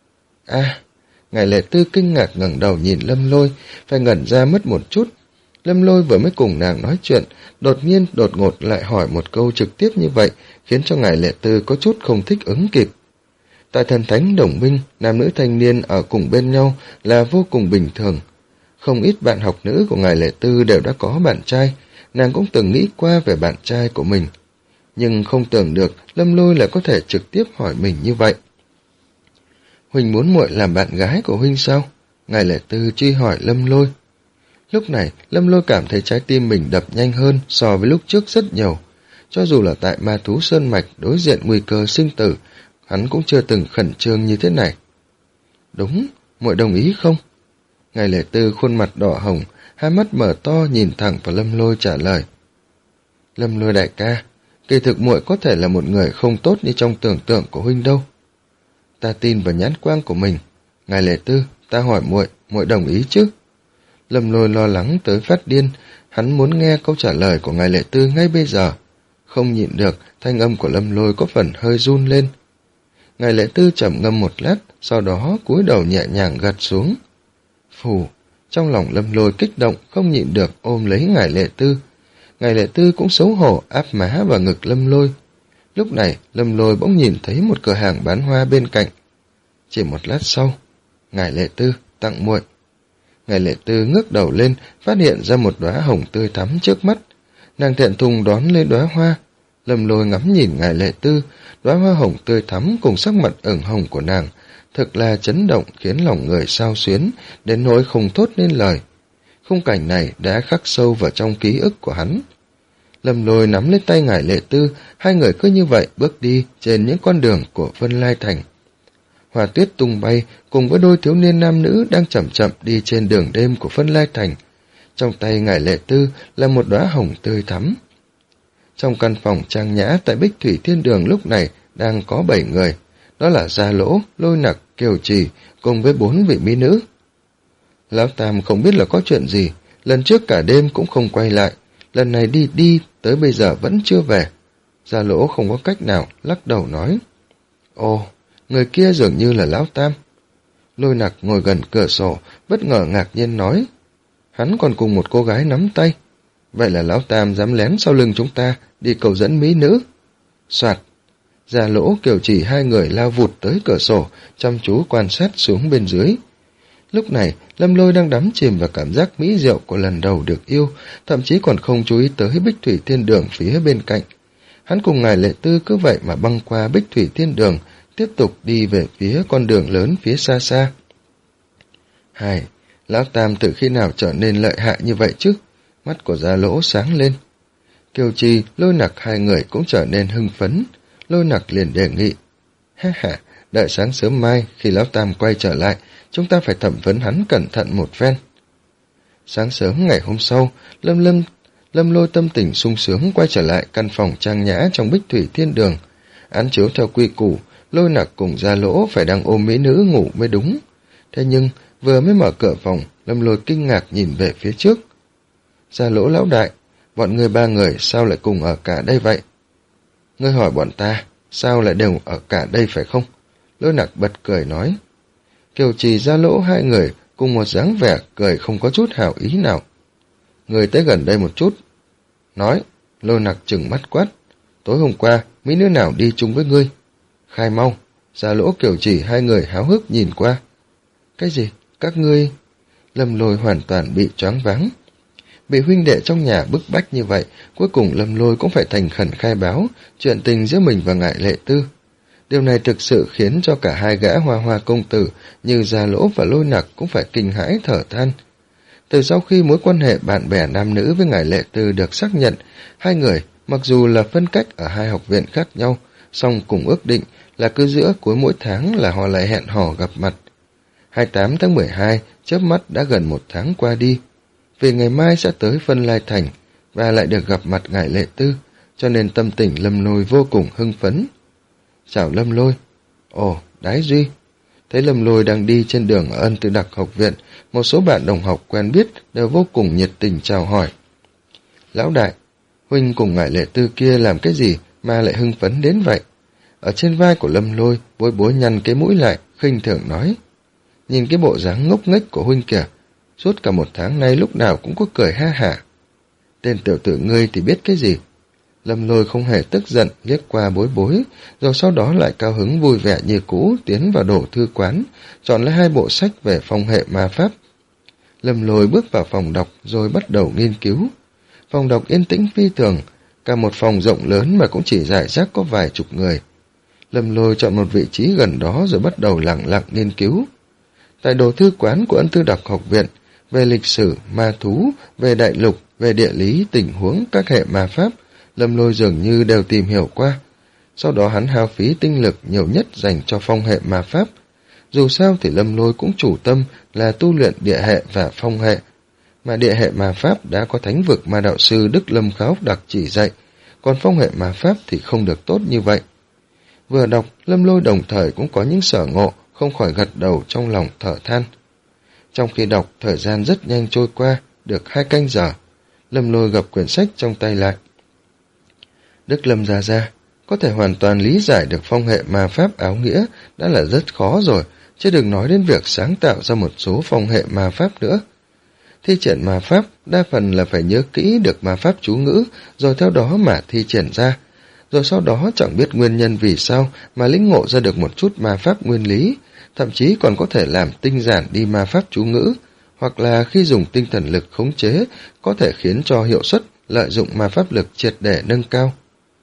À, Ngài Lệ Tư kinh ngạc ngẩng đầu nhìn Lâm Lôi, phải ngẩn ra mất một chút. Lâm Lôi vừa mới cùng nàng nói chuyện, đột nhiên đột ngột lại hỏi một câu trực tiếp như vậy, khiến cho Ngài Lệ Tư có chút không thích ứng kịp. Tại thần thánh đồng minh, nam nữ thanh niên ở cùng bên nhau là vô cùng bình thường. Không ít bạn học nữ của Ngài Lệ Tư đều đã có bạn trai, nàng cũng từng nghĩ qua về bạn trai của mình. Nhưng không tưởng được Lâm Lôi lại có thể trực tiếp hỏi mình như vậy. Huynh muốn muội làm bạn gái của huynh sao? Ngài Lệ Tư truy hỏi Lâm Lôi. Lúc này, Lâm Lôi cảm thấy trái tim mình đập nhanh hơn so với lúc trước rất nhiều. Cho dù là tại Ma Thú Sơn Mạch đối diện nguy cơ sinh tử, hắn cũng chưa từng khẩn trương như thế này. Đúng, muội đồng ý không? Ngài Lệ Tư khuôn mặt đỏ hồng, hai mắt mở to nhìn thẳng vào Lâm Lôi trả lời. Lâm Lôi đại ca, kỳ thực muội có thể là một người không tốt như trong tưởng tượng của huynh đâu. Ta tin vào nhãn quang của mình. Ngài Lệ Tư, ta hỏi muội, muội đồng ý chứ? Lâm Lôi lo lắng tới phát điên, hắn muốn nghe câu trả lời của Ngài Lệ Tư ngay bây giờ. Không nhịn được, thanh âm của Lâm Lôi có phần hơi run lên. Ngài Lệ Tư trầm ngâm một lát, sau đó cúi đầu nhẹ nhàng gật xuống. Phù, trong lòng Lâm Lôi kích động, không nhịn được ôm lấy Ngài Lệ Tư. Ngài Lệ Tư cũng xấu hổ áp má vào ngực Lâm Lôi. Lúc này, Lâm Lôi bỗng nhìn thấy một cửa hàng bán hoa bên cạnh. Chỉ một lát sau, Ngài Lệ Tư tặng muội. Ngài Lệ Tư ngước đầu lên, phát hiện ra một đóa hồng tươi thắm trước mắt. Nàng thẹn thùng đón lấy đóa hoa. Lâm Lôi ngắm nhìn Ngài Lệ Tư, đóa hoa hồng tươi thắm cùng sắc mặt ửng hồng của nàng, thực là chấn động khiến lòng người xao xuyến, đến nỗi không thốt nên lời. Khung cảnh này đã khắc sâu vào trong ký ức của hắn. Lâm Lôi nắm lấy tay Ngài Lệ Tư, hai người cứ như vậy bước đi trên những con đường của Vân Lai Thành. Hoa tuyết tung bay cùng với đôi thiếu niên nam nữ đang chậm chậm đi trên đường đêm của Vân Lai Thành. Trong tay Ngài Lệ Tư là một đóa hồng tươi thắm. Trong căn phòng trang nhã tại Bích Thủy Thiên Đường lúc này đang có bảy người, đó là Gia Lỗ, Lôi Nặc, Kiều Trì cùng với bốn vị mỹ nữ. Lão Tam không biết là có chuyện gì, lần trước cả đêm cũng không quay lại, lần này đi đi tới bây giờ vẫn chưa về. Gia Lỗ không có cách nào, lắc đầu nói. Ồ, người kia dường như là Lão Tam. Lôi Nặc ngồi gần cửa sổ, bất ngờ ngạc nhiên nói. Hắn còn cùng một cô gái nắm tay. Vậy là Lão Tam dám lén sau lưng chúng ta đi cầu dẫn mỹ nữ. Soạt, Gia Lỗ, Kiều Trì hai người lao vụt tới cửa sổ, chăm chú quan sát xuống bên dưới. Lúc này, Lâm Lôi đang đắm chìm vào cảm giác mỹ diệu của lần đầu được yêu, thậm chí còn không chú ý tới Bích Thủy Thiên Đường phía bên cạnh. Hắn cùng Ngài Lệ Tư cứ vậy mà băng qua Bích Thủy Thiên Đường, tiếp tục đi về phía con đường lớn phía xa xa. Hai, Lão Tam từ khi nào trở nên lợi hại như vậy chứ? Mắt của Gia Lỗ sáng lên. Kiều Trì, Lôi Nặc hai người cũng trở nên hưng phấn. Lôi Nặc liền đề nghị. Ha ha, đợi sáng sớm mai khi Lão Tam quay trở lại, chúng ta phải thẩm vấn hắn cẩn thận một phen. Sáng sớm ngày hôm sau, Lâm Lâm Lâm Lôi tâm tình sung sướng quay trở lại căn phòng trang nhã trong Bích Thủy Thiên Đường. Án chiếu theo quy củ, Lôi Nặc cùng Gia Lỗ phải đang ôm mỹ nữ ngủ mới đúng. Thế nhưng, vừa mới mở cửa phòng, Lâm Lôi kinh ngạc nhìn về phía trước. Gia Lỗ lão đại, bọn người ba người sao lại cùng ở cả đây vậy? Ngươi hỏi bọn ta, sao lại đều ở cả đây phải không? Lôi Nặc bật cười nói. Kiều Trì Gia Lỗ hai người cùng một dáng vẻ cười không có chút hảo ý nào. Người tới gần đây một chút. Nói, Lôi Nặc trừng mắt quát. Tối hôm qua, mỹ nữ nào đi chung với ngươi? Khai mau. Gia Lỗ Kiều Trì hai người háo hức nhìn qua. Cái gì? Các ngươi? Lâm Lôi hoàn toàn bị choáng váng. Bị huynh đệ trong nhà bức bách như vậy, cuối cùng Lâm Lôi cũng phải thành khẩn khai báo chuyện tình giữa mình và Ngải Lệ Tư. Điều này thực sự khiến cho cả hai gã hoa hoa công tử như Gia Lỗ và Lôi Nặc cũng phải kinh hãi thở than. Từ sau khi mối quan hệ bạn bè nam nữ với Ngải Lệ Tư được xác nhận, hai người mặc dù là phân cách ở hai học viện khác nhau, song cùng ước định là cứ giữa cuối mỗi tháng là họ lại hẹn hò gặp mặt. hai mươi tám tháng mười hai, chớp mắt đã gần một tháng qua đi. Vì ngày mai sẽ tới Vân Lai Thành và lại được gặp mặt Ngải Lệ Tư, cho nên tâm tình Lâm Lôi vô cùng hưng phấn. Chào Lâm Lôi. Ồ, Đái Duy. Thấy Lâm Lôi đang đi trên đường ở Ân Tư Đặc học viện, một số bạn đồng học quen biết đều vô cùng nhiệt tình chào hỏi. Lão đại, huynh cùng Ngải Lệ Tư kia làm cái gì mà lại hưng phấn đến vậy? Ở trên vai của Lâm Lôi, bối bối nhăn cái mũi lại, khinh thường nói. Nhìn cái bộ dáng ngốc nghếch của huynh kìa, suốt cả một tháng nay lúc nào cũng có cười ha hả. Tên tiểu tử ngươi thì biết cái gì? Lâm Lôi không hề tức giận, liếc qua bối bối, rồi sau đó lại cao hứng vui vẻ như cũ tiến vào đổ thư quán, chọn lấy hai bộ sách về phong hệ ma pháp. Lâm Lôi bước vào phòng đọc rồi bắt đầu nghiên cứu. Phòng đọc yên tĩnh phi thường, cả một phòng rộng lớn mà cũng chỉ rải rác có vài chục người. Lâm Lôi chọn một vị trí gần đó rồi bắt đầu lặng lặng nghiên cứu. Tại đồ thư quán của Ân Tư Đặc học viện, về lịch sử, ma thú, về đại lục, về địa lý, tình huống, các hệ ma pháp, Lâm Lôi dường như đều tìm hiểu qua. Sau đó hắn hao phí tinh lực nhiều nhất dành cho phong hệ ma pháp. Dù sao thì Lâm Lôi cũng chủ tâm là tu luyện địa hệ và phong hệ. Mà địa hệ ma pháp đã có thánh vực ma đạo sư Đức Lâm Kháo Đặc chỉ dạy, còn phong hệ ma pháp thì không được tốt như vậy. Vừa đọc, Lâm Lôi đồng thời cũng có những sở ngộ, không khỏi gật đầu trong lòng thở than. Trong khi đọc, thời gian rất nhanh trôi qua, được hai canh giờ. Lâm Lôi gập quyển sách trong tay lại. Đức Lâm gia gia, có thể hoàn toàn lý giải được phong hệ ma pháp áo nghĩa đã là rất khó rồi, chứ đừng nói đến việc sáng tạo ra một số phong hệ ma pháp nữa. Thi triển ma pháp đa phần là phải nhớ kỹ được ma pháp chú ngữ, rồi theo đó mà thi triển ra. Rồi sau đó chẳng biết nguyên nhân vì sao mà lĩnh ngộ ra được một chút ma pháp nguyên lý, thậm chí còn có thể làm tinh giản đi ma pháp chú ngữ, hoặc là khi dùng tinh thần lực khống chế, có thể khiến cho hiệu suất lợi dụng ma pháp lực triệt để nâng cao.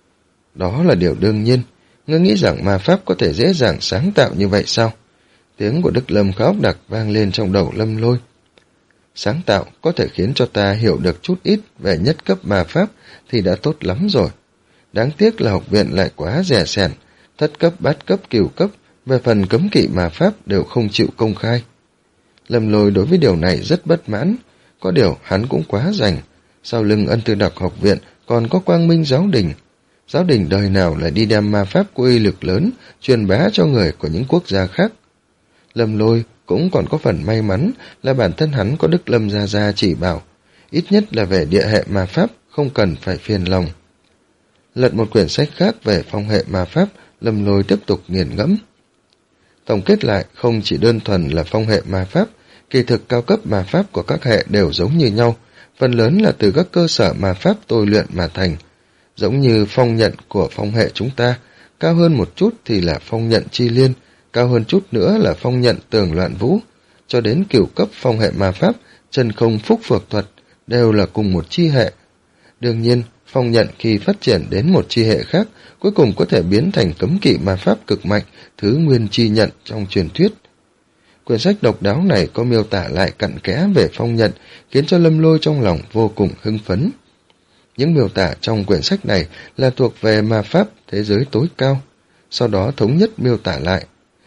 Đó là điều đương nhiên, ngươi nghĩ rằng ma pháp có thể dễ dàng sáng tạo như vậy sao? Tiếng của Đức Lâm Kháo Đặc vang lên trong đầu Lâm Lôi. Sáng tạo có thể khiến cho ta hiểu được chút ít về nhất cấp ma pháp thì đã tốt lắm rồi. Đáng tiếc là học viện lại quá rẻ sẻn, thất cấp, bát cấp, cửu cấp, về phần cấm kỵ ma pháp đều không chịu công khai. Lâm Lôi đối với điều này rất bất mãn, có điều hắn cũng quá rành. Sau lưng Ân Tư Đặc học viện còn có Quang Minh giáo đình. Giáo đình đời nào lại đi đem ma pháp có uy lực lớn, truyền bá cho người của những quốc gia khác. Lâm Lôi cũng còn có phần may mắn là bản thân hắn có Đức Lâm gia gia chỉ bảo, ít nhất là về địa hệ ma pháp, không cần phải phiền lòng. Lật một quyển sách khác về phong hệ ma pháp, Lâm Lôi tiếp tục nghiền ngẫm. Tổng kết lại, không chỉ đơn thuần là phong hệ ma pháp, kỳ thực cao cấp ma pháp của các hệ đều giống như nhau, phần lớn là từ các cơ sở ma pháp tôi luyện mà thành. Giống như phong nhận của phong hệ chúng ta, cao hơn một chút thì là phong nhận chi liên, cao hơn chút nữa là phong nhận tường loạn vũ, cho đến cửu cấp phong hệ ma pháp, chân không phúc phược thuật, đều là cùng một chi hệ. Đương nhiên, phong nhận khi phát triển đến một chi hệ khác, cuối cùng có thể biến thành cấm kỵ ma pháp cực mạnh, thứ nguyên chi nhận trong truyền thuyết. Quyển sách độc đáo này có miêu tả lại cặn kẽ về phong nhận, khiến cho Lâm Lôi trong lòng vô cùng hưng phấn. Những miêu tả trong quyển sách này là thuộc về ma pháp thế giới tối cao, sau đó thống nhất miêu tả lại.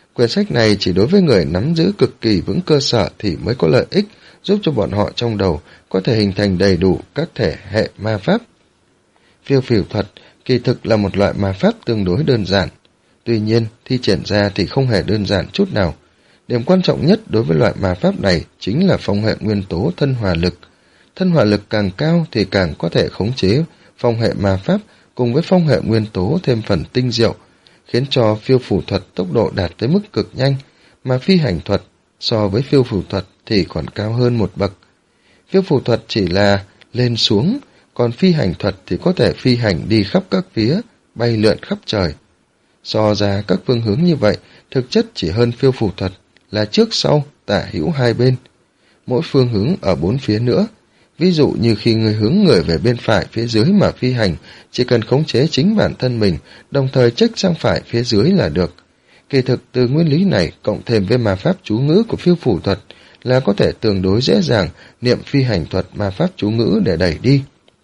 Quyển sách này chỉ đối với người nắm giữ cực kỳ vững cơ sở thì mới có lợi ích, giúp cho bọn họ trong đầu có thể hình thành đầy đủ các thể hệ ma pháp. Phiêu phỉu thuật kỳ thực là một loại ma pháp tương đối đơn giản. Tuy nhiên, thi triển ra thì không hề đơn giản chút nào. Điểm quan trọng nhất đối với loại ma pháp này chính là phong hệ nguyên tố thân hỏa lực. Thân hỏa lực càng cao thì càng có thể khống chế phong hệ ma pháp cùng với phong hệ nguyên tố thêm phần tinh diệu, khiến cho phiêu phù thuật tốc độ đạt tới mức cực nhanh, mà phi hành thuật so với phiêu phù thuật thì còn cao hơn một bậc. Phiêu phù thuật chỉ là lên xuống, còn phi hành thuật thì có thể phi hành đi khắp các phía, bay lượn khắp trời. So ra các phương hướng như vậy, thực chất chỉ hơn phiêu phù thuật là trước sau, tả hữu hai bên. Mỗi phương hướng ở bốn phía nữa. Ví dụ như khi người hướng người về bên phải phía dưới mà phi hành, chỉ cần khống chế chính bản thân mình, đồng thời chếch sang phải phía dưới là được. Kỳ thực từ nguyên lý này cộng thêm với ma pháp chú ngữ của phiêu phù thuật là có thể tương đối dễ dàng niệm phi hành thuật ma pháp chú ngữ để đẩy đi.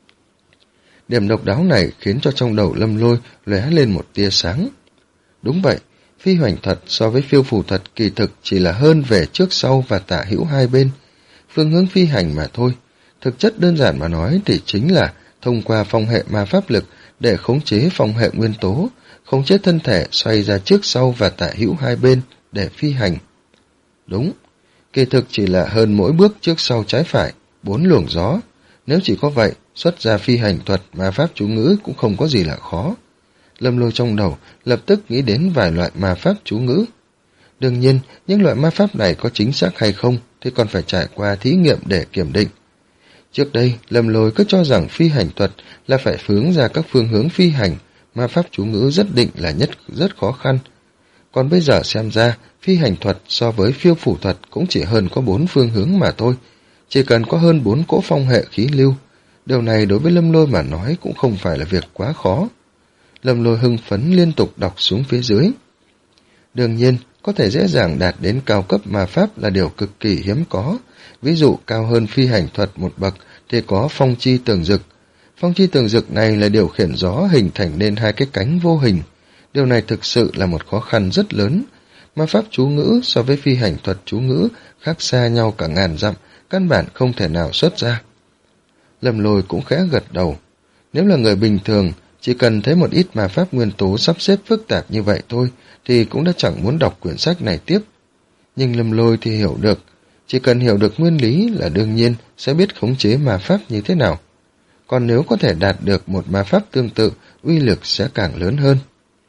Điểm độc đáo này khiến cho trong đầu Lâm Lôi lóe lên một tia sáng. Đúng vậy, phi hành thuật so với phiêu phù thuật kỳ thực chỉ là hơn về trước sau và tả hữu hai bên, phương hướng phi hành mà thôi. Thực chất đơn giản mà nói thì chính là thông qua phong hệ ma pháp lực để khống chế phong hệ nguyên tố, khống chế thân thể xoay ra trước sau và tả hữu hai bên để phi hành. Đúng, kỳ thực chỉ là hơn mỗi bước trước sau trái phải, bốn luồng gió. Nếu chỉ có vậy, xuất ra phi hành thuật ma pháp chú ngữ cũng không có gì là khó. Lâm Lôi trong đầu lập tức nghĩ đến vài loại ma pháp chú ngữ. Đương nhiên, những loại ma pháp này có chính xác hay không thì còn phải trải qua thí nghiệm để kiểm định. Trước đây, Lâm Lôi cứ cho rằng phi hành thuật là phải hướng ra các phương hướng phi hành, ma pháp chú ngữ rất định là nhất rất khó khăn. Còn bây giờ xem ra, phi hành thuật so với phiêu phù thuật cũng chỉ hơn có bốn phương hướng mà thôi, chỉ cần có hơn bốn cỗ phong hệ khí lưu. Điều này đối với Lâm Lôi mà nói cũng không phải là việc quá khó. Lâm Lôi hưng phấn liên tục đọc xuống phía dưới. Đương nhiên, có thể dễ dàng đạt đến cao cấp ma pháp là điều cực kỳ hiếm có. Ví dụ cao hơn phi hành thuật một bậc thì có phong chi tường dực. Phong chi tường dực này là điều khiển gió hình thành nên hai cái cánh vô hình. Điều này thực sự là một khó khăn rất lớn. Ma pháp chú ngữ so với phi hành thuật chú ngữ khác xa nhau cả ngàn dặm, căn bản không thể nào xuất ra. Lâm Lôi cũng khẽ gật đầu. Nếu là người bình thường, chỉ cần thấy một ít ma pháp nguyên tố sắp xếp phức tạp như vậy thôi, thì cũng đã chẳng muốn đọc quyển sách này tiếp. Nhưng Lâm Lôi thì hiểu được, chỉ cần hiểu được nguyên lý là đương nhiên sẽ biết khống chế ma pháp như thế nào. Còn nếu có thể đạt được một ma pháp tương tự, uy lực sẽ càng lớn hơn.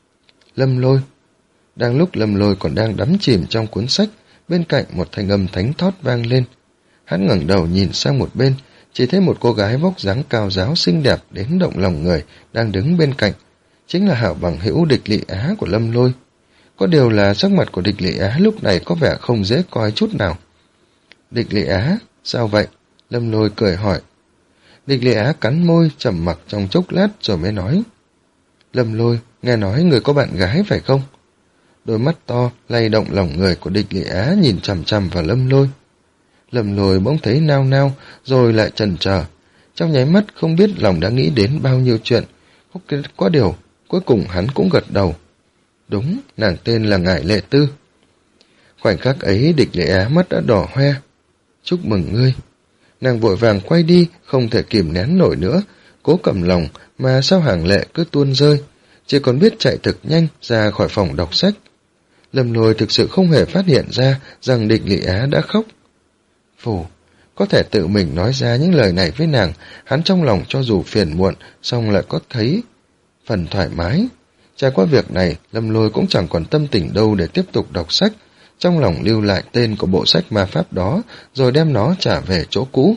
Lâm Lôi. Đang lúc Lâm Lôi còn đang đắm chìm trong cuốn sách, bên cạnh một thanh âm thánh thót vang lên. Hắn ngẩng đầu nhìn sang một bên, chỉ thấy một cô gái vóc dáng cao ráo xinh đẹp đến động lòng người đang đứng bên cạnh, chính là hảo bằng hữu Địch Lị Á của Lâm Lôi. Có điều là sắc mặt của Địch Lị Á lúc này có vẻ không dễ coi chút nào. Địch Lị Á, sao vậy? Lâm Lôi cười hỏi. Địch Lị Á cắn môi trầm mặc trong chốc lát rồi mới nói. Lâm Lôi, nghe nói người có bạn gái phải không? Đôi mắt to lay động lòng người của Địch Lị Á nhìn chằm chằm vào Lâm Lôi. Lâm Lôi bỗng thấy nao nao rồi lại chần chờ, trong nháy mắt không biết lòng đã nghĩ đến bao nhiêu chuyện. Có điều cuối cùng hắn cũng gật đầu. Đúng, nàng tên là Ngải Lệ Tư. Khoảnh khắc ấy Địch Lị Á mắt đã đỏ hoe. Chúc mừng ngươi. Nàng vội vàng quay đi, không thể kìm nén nổi nữa, cố cầm lòng mà sao hàng lệ cứ tuôn rơi, chỉ còn biết chạy thật nhanh ra khỏi phòng đọc sách. Lâm Lôi thực sự không hề phát hiện ra rằng Địch Lị Á đã khóc. Phù, có thể tự mình nói ra những lời này với nàng, hắn trong lòng cho dù phiền muộn, song lại có thấy phần thoải mái. Trải qua việc này, Lâm Lôi cũng chẳng còn tâm tình đâu để tiếp tục đọc sách, trong lòng lưu lại tên của bộ sách ma pháp đó, rồi đem nó trả về chỗ cũ.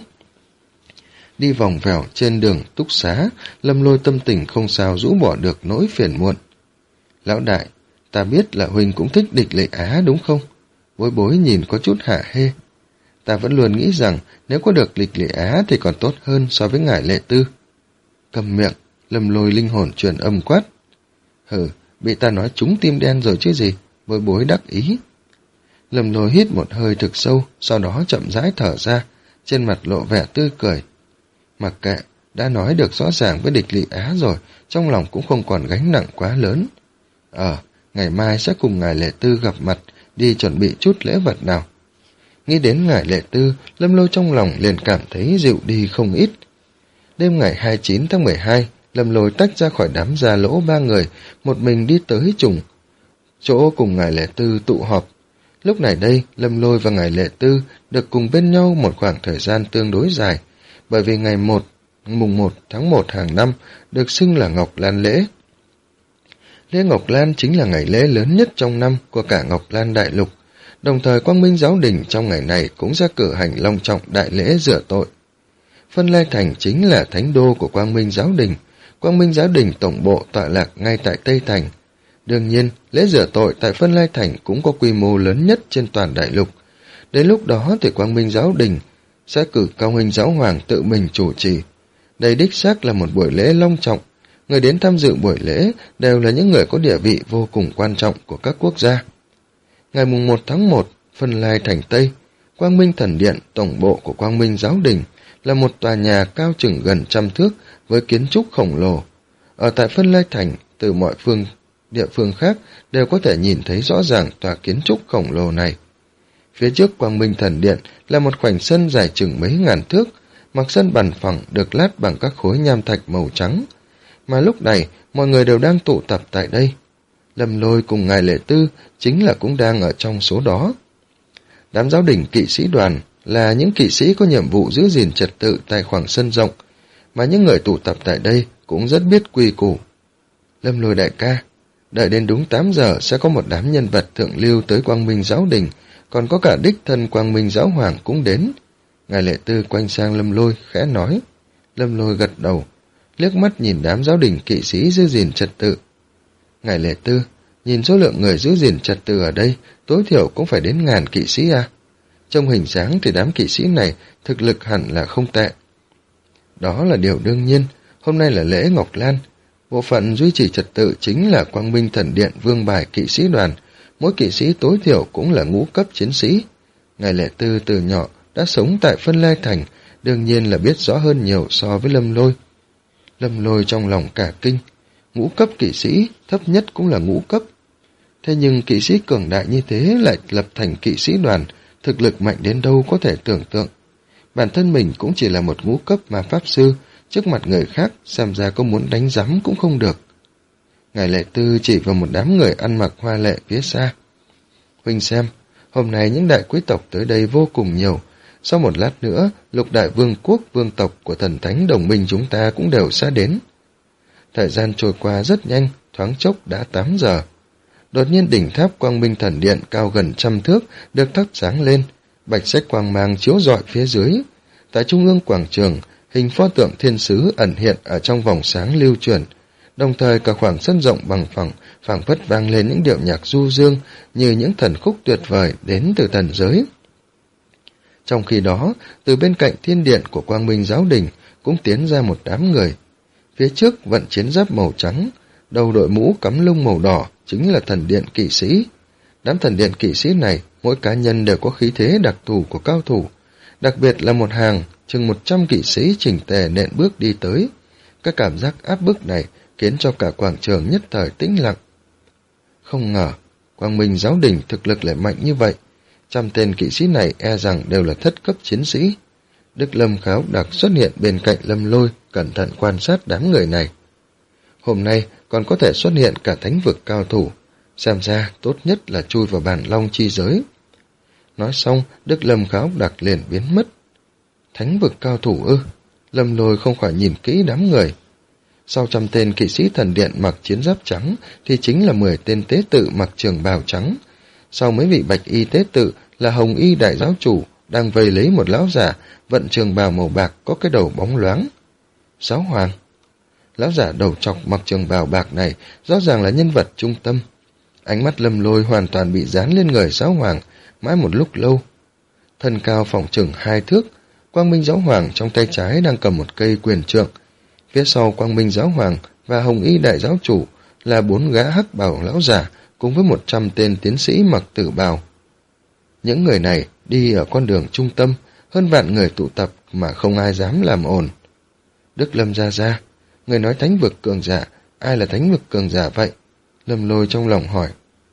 Đi vòng vèo trên đường túc xá, Lâm Lôi tâm tình không sao rũ bỏ được nỗi phiền muộn. Lão đại, ta biết là huynh cũng thích Địch Lị Á đúng không? Bối bối nhìn có chút hả hê. Ta vẫn luôn nghĩ rằng nếu có được Địch Lị Á thì còn tốt hơn so với Ngải Lệ Tư. Cầm miệng, Lâm Lôi linh hồn truyền âm quát. Hừ, bị ta nói trúng tim đen rồi chứ gì, bối bối đắc ý. Lâm Lôi hít một hơi thực sâu, sau đó chậm rãi thở ra, trên mặt lộ vẻ tươi cười. Mặc kệ, đã nói được rõ ràng với Địch Lị Á rồi, trong lòng cũng không còn gánh nặng quá lớn. Ờ, ngày mai sẽ cùng Ngải Lệ Tư gặp mặt, đi chuẩn bị chút lễ vật nào. Nghĩ đến Ngải Lệ Tư, Lâm Lôi trong lòng liền cảm thấy dịu đi không ít. Đêm ngày hai mươi chín tháng mười hai, Lâm Lôi tách ra khỏi đám già lỗ ba người, một mình đi tới trùng chỗ cùng Ngải Lệ Tư tụ họp. Lúc này đây, Lâm Lôi và Ngải Lệ Tư được cùng bên nhau một khoảng thời gian tương đối dài, bởi vì ngày một, mùng một tháng một hàng năm được xưng là Ngọc Lan Lễ. Lễ Ngọc Lan chính là ngày lễ lớn nhất trong năm của cả Ngọc Lan Đại Lục, đồng thời Quang Minh Giáo Đình trong ngày này cũng ra cử hành long trọng đại lễ rửa tội. Phân Lai Thành chính là thánh đô của Quang Minh Giáo Đình, Quang Minh Giáo Đình tổng bộ tọa lạc ngay tại Tây Thành. Đương nhiên, lễ rửa tội tại Phân Lai Thành cũng có quy mô lớn nhất trên toàn đại lục. Đến lúc đó thì Quang Minh Giáo Đình sẽ cử Cao Huynh Giáo Hoàng tự mình chủ trì. Đây đích xác là một buổi lễ long trọng. Người đến tham dự buổi lễ đều là những người có địa vị vô cùng quan trọng của các quốc gia. Ngày mùng một tháng một, Phân Lai Thành Tây, Quang Minh Thần Điện, tổng bộ của Quang Minh Giáo Đình, là một tòa nhà cao chừng gần trăm thước với kiến trúc khổng lồ. Ở tại Phân Lai Thành, từ mọi phương địa phương khác đều có thể nhìn thấy rõ ràng tòa kiến trúc khổng lồ này. Phía trước Quang Minh Thần Điện là một khoảnh sân dài chừng mấy ngàn thước, mặt sân bằng phẳng được lát bằng các khối nham thạch màu trắng. Mà lúc này, mọi người đều đang tụ tập tại đây. Lâm Lôi cùng Ngải Lệ Tư chính là cũng đang ở trong số đó. Đám giáo đình kỵ sĩ đoàn là những kỵ sĩ có nhiệm vụ giữ gìn trật tự tại khoảng sân rộng, mà những người tụ tập tại đây cũng rất biết quy củ. Lâm Lôi đại ca, đợi đến đúng tám giờ sẽ có một đám nhân vật thượng lưu tới Quang Minh Giáo Đình, còn có cả đích thân Quang Minh Giáo Hoàng cũng đến. Ngải Lệ Tư quay sang Lâm Lôi khẽ nói. Lâm Lôi gật đầu, liếc mắt nhìn đám giáo đình kỵ sĩ giữ gìn trật tự. Ngải Lệ Tư, nhìn số lượng người giữ gìn trật tự ở đây, tối thiểu cũng phải đến ngàn kỵ sĩ à? Trong hình dáng thì đám kỵ sĩ này thực lực hẳn là không tệ. Đó là điều đương nhiên, hôm nay là lễ Ngọc Lan. Bộ phận duy trì trật tự chính là Quang Minh Thần Điện Vương Bài kỵ sĩ đoàn, mỗi kỵ sĩ tối thiểu cũng là ngũ cấp chiến sĩ. Ngải Lệ Tư từ nhỏ đã sống tại Phân Lai Thành, đương nhiên là biết rõ hơn nhiều so với Lâm Lôi. Lâm Lôi trong lòng cả kinh, ngũ cấp kỵ sĩ, thấp nhất cũng là ngũ cấp. Thế nhưng kỵ sĩ cường đại như thế lại lập thành kỵ sĩ đoàn, thực lực mạnh đến đâu có thể tưởng tượng. Bản thân mình cũng chỉ là một ngũ cấp mà pháp sư, trước mặt người khác xem ra có muốn đánh giấm cũng không được. Ngải Lệ Tư chỉ vào một đám người ăn mặc hoa lệ phía xa. Huynh xem, hôm nay những đại quý tộc tới đây vô cùng nhiều. Sau một lát nữa, lục đại vương quốc vương tộc của thần thánh đồng minh chúng ta cũng đều sẽ đến. Thời gian trôi qua rất nhanh, thoáng chốc đã tám giờ. Đột nhiên đỉnh tháp Quang Minh Thần Điện cao gần trăm thước được thắp sáng lên, bạch sắc quang mang chiếu rọi phía dưới. Tại trung ương quảng trường, hình pho tượng thiên sứ ẩn hiện ở trong vòng sáng lưu chuyển, đồng thời cả khoảng sân rộng bằng phẳng phảng phất vang lên những điệu nhạc du dương như những thần khúc tuyệt vời đến từ thần giới. Trong khi đó, từ bên cạnh thiên điện của Quang Minh Giáo Đình cũng tiến ra một đám người. Phía trước vận chiến giáp màu trắng, đầu đội mũ cắm lông màu đỏ chính là thần điện kỵ sĩ. Đám thần điện kỵ sĩ này, mỗi cá nhân đều có khí thế đặc thù của cao thủ, đặc biệt là một hàng chừng một trăm kỵ sĩ chỉnh tề nện bước đi tới. Các cảm giác áp bức này khiến cho cả quảng trường nhất thời tĩnh lặng. Không ngờ, Quang Minh Giáo Đình thực lực lại mạnh như vậy. Trăm tên kỵ sĩ này e rằng đều là thất cấp chiến sĩ. Đức Lâm Kháo Đặc xuất hiện bên cạnh Lâm Lôi, cẩn thận quan sát đám người này. Hôm nay còn có thể xuất hiện cả thánh vực cao thủ, xem ra tốt nhất là chui vào bản long chi giới. Nói xong, Đức Lâm Kháo Đặc liền biến mất. Thánh vực cao thủ ư? Lâm Lôi không khỏi nhìn kỹ đám người. Sau trăm tên kỵ sĩ thần điện mặc chiến giáp trắng thì chính là mười tên tế tự mặc trường bào trắng. Sau mấy vị bạch y tế tự là hồng y đại giáo chủ đang vây lấy một lão giả vận trường bào màu bạc có cái đầu bóng loáng. Giáo hoàng. Lão giả đầu trọc mặc trường bào bạc này rõ ràng là nhân vật trung tâm. Ánh mắt Lâm Lôi hoàn toàn bị dán lên người giáo hoàng mãi một lúc lâu. Thân cao phỏng chừng hai thước, Quang Minh Giáo Hoàng trong tay trái đang cầm một cây quyền trượng. Phía sau Quang Minh Giáo Hoàng và hồng y đại giáo chủ là bốn gã hắc bào lão giả cùng với một trăm tên tiến sĩ mặc tử bào. Những người này đi ở con đường trung tâm, hơn vạn người tụ tập mà không ai dám làm ồn. Đức Lâm gia gia, người nói thánh vực cường giả, ai là thánh vực cường giả vậy? Lâm Lôi trong lòng hỏi.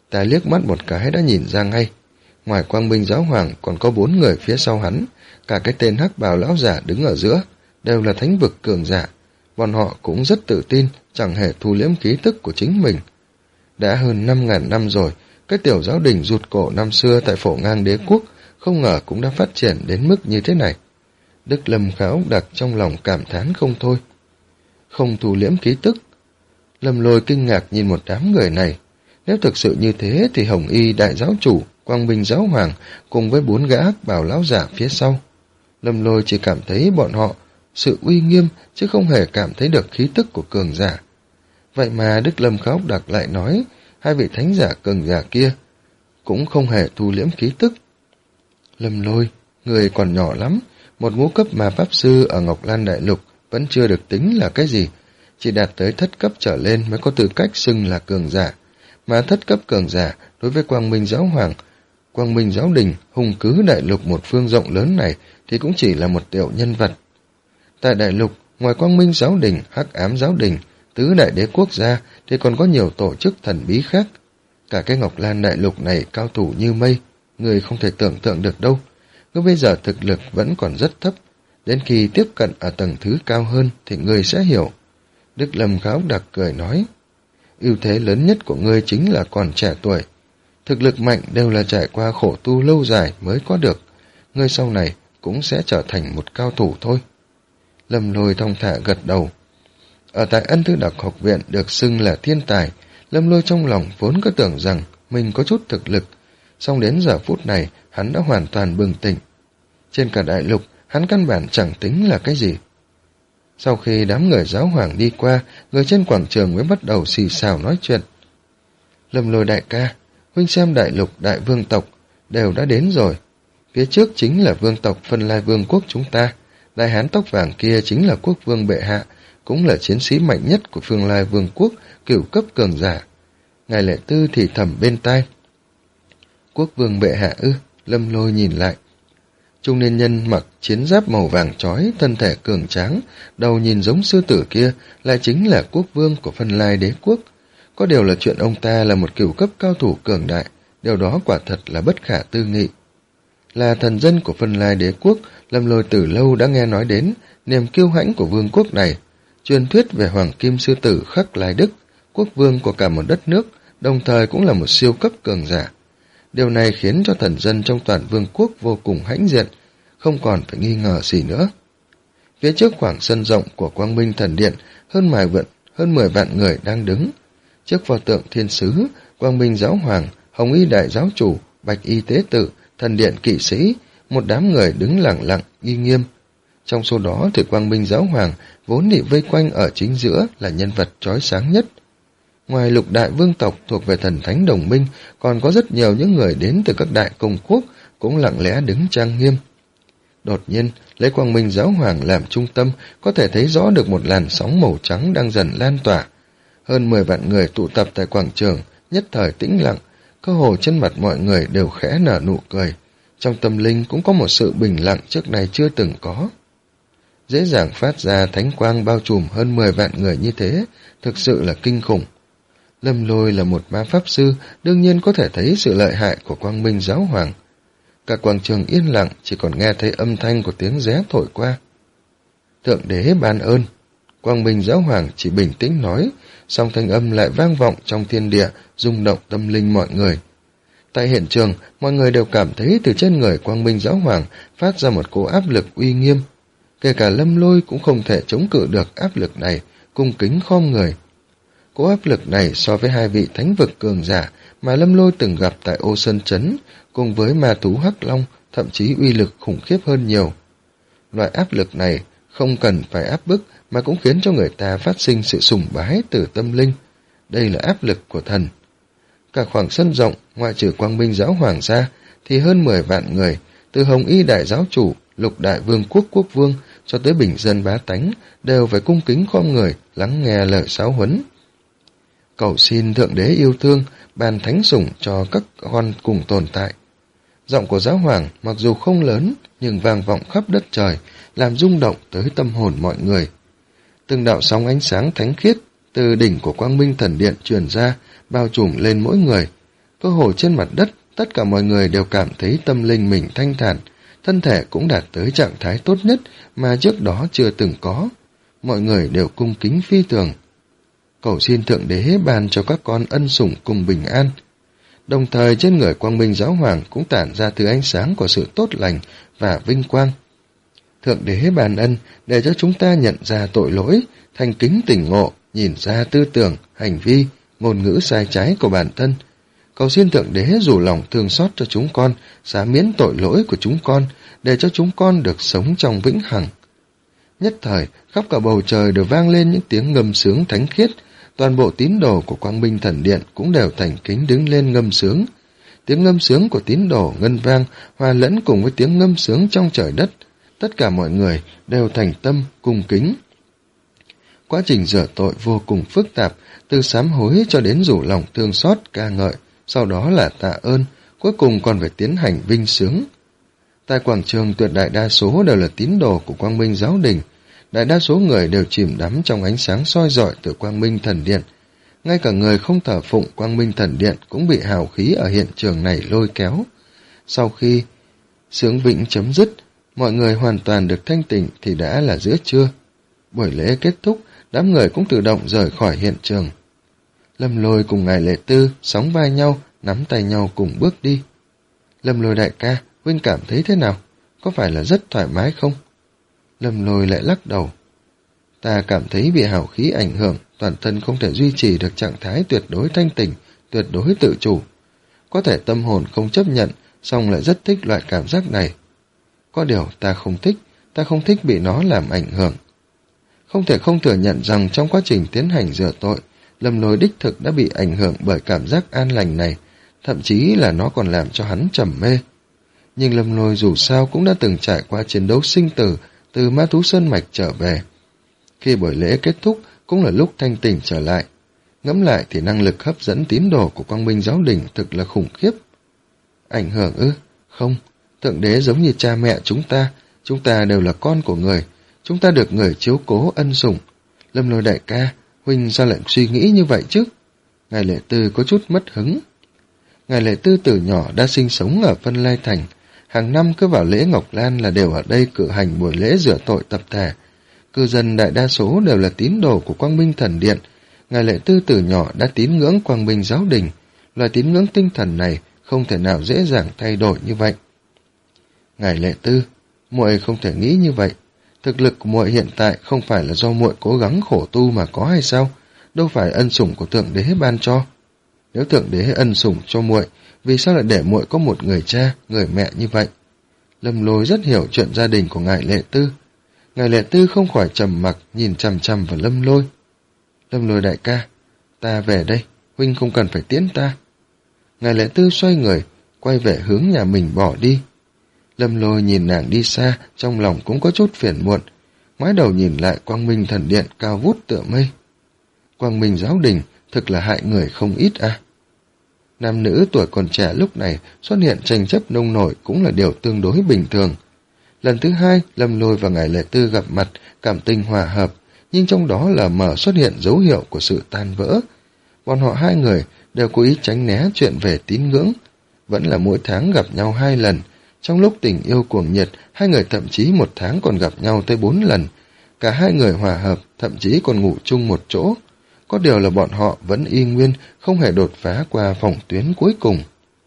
Ta liếc mắt một cái đã nhìn ra ngay. Ngoài Quang Minh Giáo Hoàng còn có bốn người phía sau hắn, cả cái tên hắc bào lão giả đứng ở giữa, đều là thánh vực cường giả. Bọn họ cũng rất tự tin, chẳng hề thu liễm khí tức của chính mình. Đã hơn năm ngàn năm rồi, cái tiểu giáo đình rụt cổ năm xưa tại Phổ Ngang Đế Quốc không ngờ cũng đã phát triển đến mức như thế này. Đức Lâm Khả Đặc trong lòng cảm thán không thôi. Không thu liễm khí tức. Lâm Lôi kinh ngạc nhìn một đám người này. Nếu thực sự như thế thì Hồng Y đại giáo chủ, Quang Minh Giáo Hoàng cùng với bốn gã hắc bào lão giả phía sau. Lâm Lôi chỉ cảm thấy bọn họ sự uy nghiêm chứ không hề cảm thấy được khí tức của cường giả. Vậy mà Đức Lâm Khả Đặc lại nói hai vị thánh giả cường giả kia cũng không hề thu liễm khí tức. Lâm Lôi, người còn nhỏ lắm, một ngũ cấp mà pháp sư ở Ngọc Lan Đại Lục vẫn chưa được tính là cái gì, chỉ đạt tới thất cấp trở lên mới có tư cách xưng là cường giả, mà thất cấp cường giả đối với Quang Minh Giáo Hoàng, Quang Minh Giáo Đình, hùng cứ Đại Lục một phương rộng lớn này thì cũng chỉ là một tiểu nhân vật. Tại Đại Lục, ngoài Quang Minh Giáo Đình, Hắc Ám Giáo Đình, Tứ Đại Đế Quốc gia thì còn có nhiều tổ chức thần bí khác. Cả cái Ngọc Lan Đại Lục này cao thủ như mây, người không thể tưởng tượng được đâu. Cứ bây giờ thực lực vẫn còn rất thấp, đến khi tiếp cận ở tầng thứ cao hơn thì người sẽ hiểu. Đức Lâm Khả Đặc cười nói, ưu thế lớn nhất của ngươi chính là còn trẻ tuổi. Thực lực mạnh đều là trải qua khổ tu lâu dài mới có được. Ngươi sau này cũng sẽ trở thành một cao thủ thôi. Lâm Lôi thong thả gật đầu. Ở tại Ân Thư Đặc Học Viện được xưng là thiên tài, Lâm Lôi trong lòng vốn có tưởng rằng mình có chút thực lực, song đến giờ phút này hắn đã hoàn toàn bừng tỉnh. Trên cả đại lục, hắn căn bản chẳng tính là cái gì. Sau khi đám người giáo hoàng đi qua, người trên quảng trường mới bắt đầu xì xào nói chuyện. Lâm Lôi đại ca, huynh xem đại lục đại vương tộc đều đã đến rồi. Phía trước chính là vương tộc Phân Lai Vương quốc chúng ta. Đại hán tóc vàng kia chính là quốc vương bệ hạ, cũng là chiến sĩ mạnh nhất của Phương Lai Vương quốc, cửu cấp cường giả. Ngài Lệ Tư thì thầm bên tai. Quốc vương bệ hạ ư? Lâm Lôi nhìn lại. Trung niên nhân mặc chiến giáp màu vàng chói, thân thể cường tráng, đầu nhìn giống sư tử kia, lại chính là quốc vương của Phân Lai Đế quốc. Có điều là chuyện ông ta là một cửu cấp cao thủ cường đại, điều đó quả thật là bất khả tư nghị. Là thần dân của Phân Lai Đế quốc, Lâm Lôi từ lâu đã nghe nói đến niềm kiêu hãnh của vương quốc này, truyền thuyết về Hoàng Kim Sư Tử Khắc Lai Đức, quốc vương của cả một đất nước, đồng thời cũng là một siêu cấp cường giả. Điều này khiến cho thần dân trong toàn vương quốc vô cùng hãnh diện, không còn phải nghi ngờ gì nữa. Phía trước khoảng sân rộng của Quang Minh Thần Điện, hơn mười vạn, hơn mười vạn người đang đứng. Trước pho tượng thiên sứ, Quang Minh Giáo Hoàng, Hồng Y Đại Giáo Chủ, Bạch Y Tế Tự, Thần Điện Kỵ Sĩ, một đám người đứng lặng lặng, uy nghiêm. Trong số đó thì Quang Minh Giáo Hoàng vốn bị vây quanh ở chính giữa là nhân vật chói sáng nhất. Ngoài lục đại vương tộc thuộc về thần thánh đồng minh, còn có rất nhiều những người đến từ các đại công quốc cũng lặng lẽ đứng trang nghiêm. Đột nhiên, lấy Quang Minh Giáo Hoàng làm trung tâm, có thể thấy rõ được một làn sóng màu trắng đang dần lan tỏa. Hơn mười vạn người tụ tập tại quảng trường, nhất thời tĩnh lặng, cơ hồ trên mặt mọi người đều khẽ nở nụ cười. Trong tâm linh cũng có một sự bình lặng trước này chưa từng có. Dễ dàng phát ra thánh quang bao trùm hơn mười vạn người như thế, thực sự là kinh khủng. Lâm Lôi là một ma pháp sư, đương nhiên có thể thấy sự lợi hại của Quang Minh Giáo Hoàng. Cả quảng trường yên lặng, chỉ còn nghe thấy âm thanh của tiếng réo thổi qua. Thượng đế ban ơn. Quang Minh Giáo Hoàng chỉ bình tĩnh nói, song thanh âm lại vang vọng trong thiên địa, rung động tâm linh mọi người. Tại hiện trường, mọi người đều cảm thấy từ trên người Quang Minh Giáo Hoàng phát ra một cỗ áp lực uy nghiêm. Kể cả Lâm Lôi cũng không thể chống cự được áp lực này, cung kính khom người. Cỗ áp lực này so với hai vị thánh vực cường giả mà Lâm Lôi từng gặp tại Ô Sơn Trấn, cùng với ma thú Hắc Long, thậm chí uy lực khủng khiếp hơn nhiều. Loại áp lực này không cần phải áp bức mà cũng khiến cho người ta phát sinh sự sùng bái từ tâm linh. Đây là áp lực của thần. Cả khoảng sân rộng, ngoại trừ Quang Minh Giáo Hoàng ra, thì hơn mười vạn người, từ Hồng Y Đại Giáo Chủ, Lục Đại Vương quốc quốc vương cho tới bình dân bá tánh, đều phải cung kính khom người, lắng nghe lời giáo huấn. Cầu xin Thượng Đế yêu thương, ban thánh sủng cho các con cùng tồn tại. Giọng của Giáo Hoàng mặc dù không lớn, nhưng vang vọng khắp đất trời, làm rung động tới tâm hồn mọi người. Từng đạo sóng ánh sáng thánh khiết từ đỉnh của Quang Minh Thần Điện truyền ra, bao trùm lên mỗi người. Cơ hồ trên mặt đất, tất cả mọi người đều cảm thấy tâm linh mình thanh thản, thân thể cũng đạt tới trạng thái tốt nhất mà trước đó chưa từng có. Mọi người đều cung kính phi thường, cầu xin Thượng Đế ban cho các con ân sủng cùng bình an. Đồng thời trên người Quang Minh Giáo Hoàng cũng tản ra thứ ánh sáng của sự tốt lành và vinh quang. Thượng Đế ban ân để cho chúng ta nhận ra tội lỗi, thành kính tỉnh ngộ, nhìn ra tư tưởng, hành vi, ngôn ngữ sai trái của bản thân. Cầu xin Thượng Đế rủ lòng thương xót cho chúng con, xá miễn tội lỗi của chúng con, để cho chúng con được sống trong vĩnh hằng. Nhất thời, khắp cả bầu trời đều vang lên những tiếng ngâm sướng thánh khiết, toàn bộ tín đồ của Quang Minh Thần Điện cũng đều thành kính đứng lên ngâm sướng. Tiếng ngâm sướng của tín đồ ngân vang hòa lẫn cùng với tiếng ngâm sướng trong trời đất, tất cả mọi người đều thành tâm cung kính. Quá trình rửa tội vô cùng phức tạp, từ sám hối cho đến rủ lòng thương xót ca ngợi, sau đó là tạ ơn, cuối cùng còn phải tiến hành vinh sướng. Tại quảng trường tuyệt đại đa số đều là tín đồ của Quang Minh Giáo Đình, đại đa số người đều chìm đắm trong ánh sáng soi rọi từ Quang Minh Thần Điện. Ngay cả người không thờ phụng Quang Minh Thần Điện cũng bị hào khí ở hiện trường này lôi kéo. Sau khi sướng vĩnh chấm dứt, mọi người hoàn toàn được thanh tịnh thì đã là giữa trưa. Buổi lễ kết thúc, đám người cũng tự động rời khỏi hiện trường. Lâm Lôi cùng ngài Lệ Tư sóng vai nhau, nắm tay nhau cùng bước đi. Lâm Lôi đại ca, huynh cảm thấy thế nào? Có phải là rất thoải mái không? Lâm Lôi lại lắc đầu. Ta cảm thấy bị hào khí ảnh hưởng, toàn thân không thể duy trì được trạng thái tuyệt đối thanh tỉnh, tuyệt đối tự chủ. Có thể tâm hồn không chấp nhận, song lại rất thích loại cảm giác này. Có điều ta không thích, ta không thích bị nó làm ảnh hưởng. Không thể không thừa nhận rằng trong quá trình tiến hành rửa tội, Lâm Lôi đích thực đã bị ảnh hưởng bởi cảm giác an lành này, thậm chí là nó còn làm cho hắn trầm mê. Nhưng Lâm Lôi dù sao cũng đã từng trải qua chiến đấu sinh tử từ Ma Thú Sơn Mạch trở về. Khi buổi lễ kết thúc cũng là lúc thanh tỉnh trở lại. Ngẫm lại thì năng lực hấp dẫn tín đồ của Quang Minh Giáo Đình thực là khủng khiếp. Ảnh hưởng ư? Không, Thượng Đế giống như cha mẹ chúng ta, chúng ta đều là con của người, chúng ta được người chiếu cố ân sủng. Lâm Lôi đại ca, huynh sao lại suy nghĩ như vậy chứ? Ngài Lệ Tư có chút mất hứng. Ngài Lệ Tư từ nhỏ đã sinh sống ở Vân Lai Thành, hàng năm cứ vào lễ Ngọc Lan là đều ở đây cử hành buổi lễ rửa tội tập thể. Cư dân đại đa số đều là tín đồ của Quang Minh Thần Điện. Ngài Lệ Tư từ nhỏ đã tín ngưỡng Quang Minh Giáo Đình. Loại tín ngưỡng tinh thần này không thể nào dễ dàng thay đổi như vậy. Ngài Lệ Tư, muội không thể nghĩ như vậy. Thực lực của muội hiện tại không phải là do muội cố gắng khổ tu mà có hay sao? Đâu phải ân sủng của Thượng Đế ban cho. Nếu Thượng Đế ân sủng cho muội, vì sao lại để muội có một người cha, người mẹ như vậy? Lâm Lôi rất hiểu chuyện gia đình của ngài Lệ Tư. Ngài Lệ Tư không khỏi trầm mặc nhìn chằm chằm vào Lâm Lôi. Lâm Lôi đại ca, ta về đây, huynh không cần phải tiễn ta. Ngài Lệ Tư xoay người, quay về hướng nhà mình bỏ đi. Lâm Lôi nhìn nàng đi xa, trong lòng cũng có chút phiền muộn, ngoái đầu nhìn lại Quang Minh Thần Điện cao vút tựa mây. Quang Minh Giáo Đình thực là hại người không ít à. Nam nữ tuổi còn trẻ lúc này xuất hiện tranh chấp nông nổi cũng là điều tương đối bình thường. Lần thứ hai, Lâm Lôi và ngài Lệ Tư gặp mặt, cảm tình hòa hợp, nhưng trong đó là mở xuất hiện dấu hiệu của sự tan vỡ. Bọn họ hai người đều cố ý tránh né chuyện về tín ngưỡng, vẫn là mỗi tháng gặp nhau hai lần. Trong lúc tình yêu cuồng nhiệt, hai người thậm chí một tháng còn gặp nhau tới bốn lần. Cả hai người hòa hợp, thậm chí còn ngủ chung một chỗ. Có điều là bọn họ vẫn y nguyên, không hề đột phá qua phòng tuyến cuối cùng.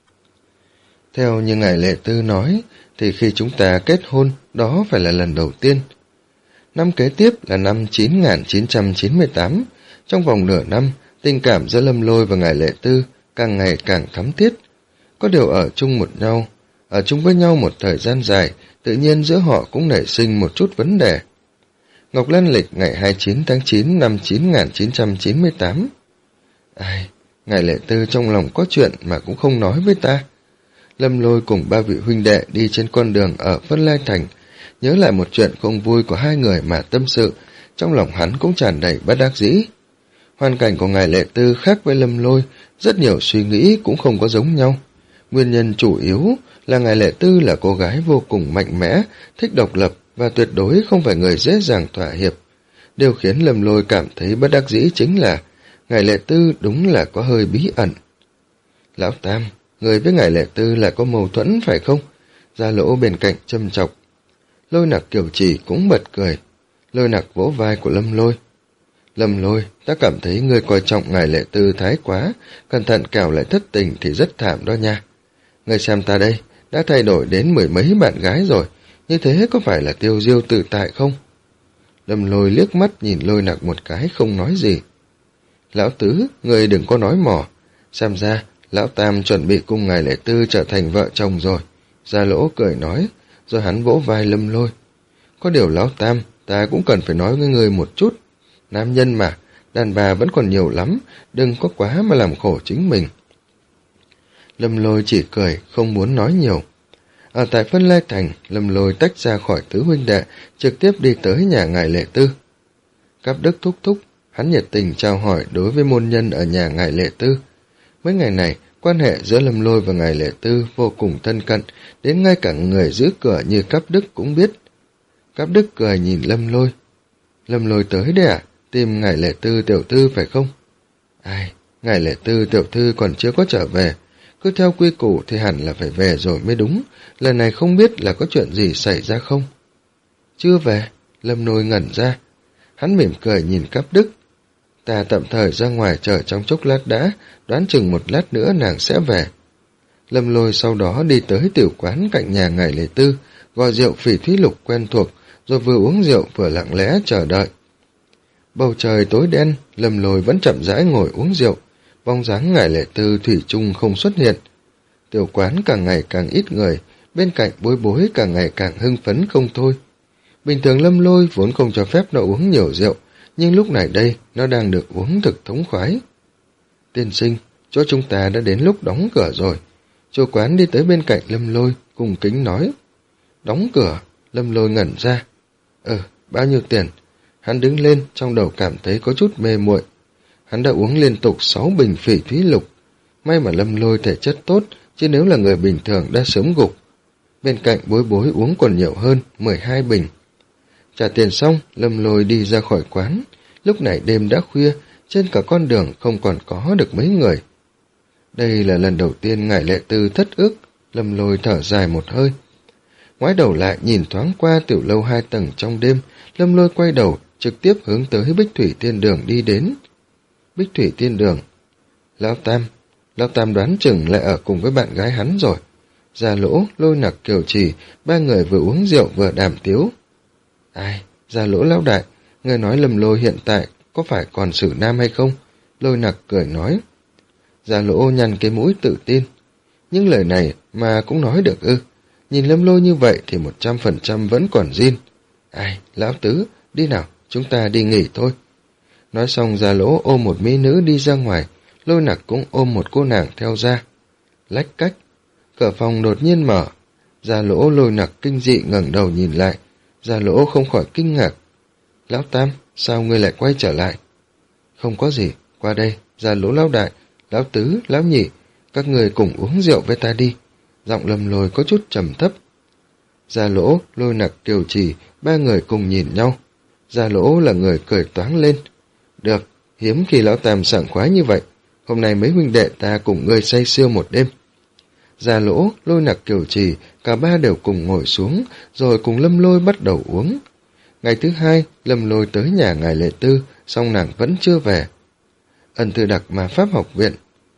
Theo như ngài Lệ Tư nói, thì khi chúng ta kết hôn, đó phải là lần đầu tiên. Năm kế tiếp là năm chín nghìn chín trăm chín mươi tám. Trong vòng nửa năm, tình cảm giữa Lâm Lôi và ngài Lệ Tư càng ngày càng thắm thiết. Có điều ở chung một nhau, ở chung với nhau một thời gian dài, tự nhiên giữa họ cũng nảy sinh một chút vấn đề. Ngọc Lan lịch ngày hai mươi chín tháng chín năm chín nghìn chín trăm chín mươi tám. Ai, ngài Lệ Tư trong lòng có chuyện mà cũng không nói với ta. Lâm Lôi cùng ba vị huynh đệ đi trên con đường ở Vân Lai Thành, nhớ lại một chuyện không vui của hai người mà tâm sự, trong lòng hắn cũng tràn đầy bất đắc dĩ. Hoàn cảnh của ngài Lệ Tư khác với Lâm Lôi, rất nhiều suy nghĩ cũng không có giống nhau. Nguyên nhân chủ yếu là ngài Lệ Tư là cô gái vô cùng mạnh mẽ, thích độc lập và tuyệt đối không phải người dễ dàng thỏa hiệp. Điều khiến Lâm Lôi cảm thấy bất đắc dĩ chính là ngài Lệ Tư đúng là có hơi bí ẩn. Lão Tam, người với ngài Lệ Tư lại có mâu thuẫn phải không? Gia Lỗ bên cạnh châm chọc. Lôi Nặc Kiều Trì cũng bật cười. Lôi Nặc vỗ vai của Lâm Lôi. Lâm Lôi, ta cảm thấy ngươi coi trọng ngài Lệ Tư thái quá, cẩn thận kẻo lại thất tình thì rất thảm đó nha. Ngươi xem ta đây, đã thay đổi đến mười mấy bạn gái rồi, như thế có phải là tiêu diêu tự tại không? Lâm Lôi liếc mắt nhìn Lôi Nặc một cái không nói gì. Lão Tứ, ngươi đừng có nói mỏ, xem ra Lão Tam chuẩn bị cùng ngài Lệ Tư trở thành vợ chồng rồi. Gia Lỗ cười nói, rồi hắn vỗ vai Lâm Lôi. Có điều Lão Tam, ta cũng cần phải nói với ngươi một chút. Nam nhân mà, đàn bà vẫn còn nhiều lắm, đừng có quá mà làm khổ chính mình. Lâm Lôi chỉ cười, không muốn nói nhiều. Ở tại Phân Lai Thành, Lâm Lôi tách ra khỏi tứ huynh đệ, trực tiếp đi tới nhà ngài Lệ Tư. Cáp Đức thúc thúc, hắn nhiệt tình chào hỏi đối với môn nhân ở nhà ngài Lệ Tư. Mấy ngày này, quan hệ giữa Lâm Lôi và ngài Lệ Tư vô cùng thân cận, đến ngay cả người giữ cửa như Cáp Đức cũng biết. Cáp Đức cười nhìn Lâm Lôi. Lâm Lôi tới đấy à? Tìm ngài Lệ Tư tiểu thư phải không? Ai, ngài Lệ Tư tiểu thư còn chưa có trở về. Cứ theo quy củ thì hẳn là phải về rồi mới đúng. Lần này không biết là có chuyện gì xảy ra không? Chưa về, Lâm Lôi ngẩn ra. Hắn mỉm cười nhìn Cáp Đức. Ta tạm thời ra ngoài chờ trong chốc lát đã, đoán chừng một lát nữa nàng sẽ về. Lâm Lôi sau đó đi tới tiểu quán cạnh nhà ngài Lệ Tư, gọi rượu Phỉ Thúy Lục quen thuộc, rồi vừa uống rượu vừa lặng lẽ chờ đợi. Bầu trời tối đen, Lâm Lôi vẫn chậm rãi ngồi uống rượu, bóng dáng ngài Lệ Tư thủy chung không xuất hiện. Tiểu quán càng ngày càng ít người, bên cạnh Bối Bối càng ngày càng hưng phấn không thôi. Bình thường Lâm Lôi vốn không cho phép nó uống nhiều rượu, nhưng lúc này đây nó đang được uống thực thống khoái. Tiên sinh, chỗ chúng ta đã đến lúc đóng cửa rồi. Chủ quán đi tới bên cạnh Lâm Lôi, cung kính nói. Đóng cửa? Lâm Lôi ngẩn ra. Ừ, bao nhiêu tiền? Hắn đứng lên, trong đầu cảm thấy có chút mê muội. Hắn đã uống liên tục sáu bình Phỉ Thúy Lục. May mà Lâm Lôi thể chất tốt, chứ nếu là người bình thường đã sớm gục. Bên cạnh Bối Bối uống còn nhiều hơn, mười hai bình. Trả tiền xong, Lâm Lôi đi ra khỏi quán. Lúc này đêm đã khuya, trên cả con đường không còn có được mấy người. Đây là lần đầu tiên ngài Lệ Tư thất ước, Lâm Lôi thở dài một hơi. Ngoái đầu lại nhìn thoáng qua tiểu lâu hai tầng trong đêm, Lâm Lôi quay đầu, trực tiếp hướng tới Bích Thủy Tiên Đường đi đến. Bích Thủy Tiên Đường. Lão Tam, Lão Tam đoán chừng lại ở cùng với bạn gái hắn rồi. Gia Lỗ, Lôi Nặc, Kiều Trì, ba người vừa uống rượu vừa đàm tiếu. Ai, Gia Lỗ lão đại, người nói Lâm Lôi hiện tại có phải còn xử nam hay không? Lôi Nặc cười nói. Gia Lỗ nhăn cái mũi tự tin. Những lời này mà cũng nói được ư? Nhìn Lâm Lôi như vậy thì một trăm phần trăm vẫn còn zin. Ai, lão tứ, đi nào, chúng ta đi nghỉ thôi. Nói xong Gia Lỗ ôm một mỹ nữ đi ra ngoài, Lôi Nặc cũng ôm một cô nàng theo ra. Lách cách, cửa phòng đột nhiên mở. Gia Lỗ Lôi Nặc kinh dị ngẩng đầu nhìn lại. Gia Lỗ không khỏi kinh ngạc. Lão Tam, sao ngươi lại quay trở lại? Không có gì, qua đây, Gia Lỗ lão đại, lão tứ, lão nhị, các người cùng uống rượu với ta đi. Giọng Lâm Lôi có chút trầm thấp. Gia Lỗ, Lôi Nặc, Kiều Trì, ba người cùng nhìn nhau. Gia Lỗ là người cười toáng lên. Được, hiếm khi lão Tam sảng khoái như vậy. Hôm nay mấy huynh đệ ta cùng ngươi say sưa một đêm. Gia Lỗ, Lôi Nặc, Kiều Trì, cả ba đều cùng ngồi xuống, rồi cùng Lâm Lôi bắt đầu uống. Ngày thứ hai, Lâm Lôi tới nhà ngài Lệ Tư, song nàng vẫn chưa về. Ân Thư Đặc mà Pháp học viện.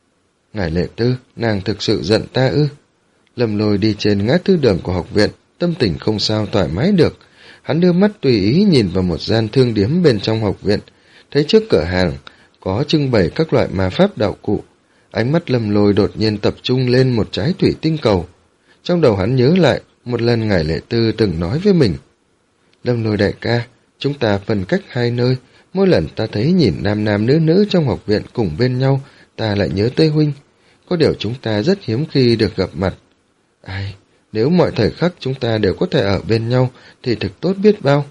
Ngài Lệ Tư, nàng thực sự giận ta ư? Lâm Lôi đi trên ngã tư đường của học viện, tâm tình không sao thoải mái được. Hắn đưa mắt tùy ý nhìn vào một gian thương điếm bên trong học viện, thấy trước cửa hàng có trưng bày các loại ma pháp đạo cụ. Ánh mắt Lâm Lôi đột nhiên tập trung lên một trái thủy tinh cầu. Trong đầu hắn nhớ lại một lần ngài Lệ Tư từng nói với mình. Lâm Lôi đại ca, chúng ta phân cách hai nơi, mỗi lần ta thấy nhìn nam nam nữ nữ trong học viện cùng bên nhau, ta lại nhớ tới huynh. Có điều chúng ta rất hiếm khi được gặp mặt. Ai, nếu mọi thời khắc chúng ta đều có thể ở bên nhau thì thực tốt biết bao.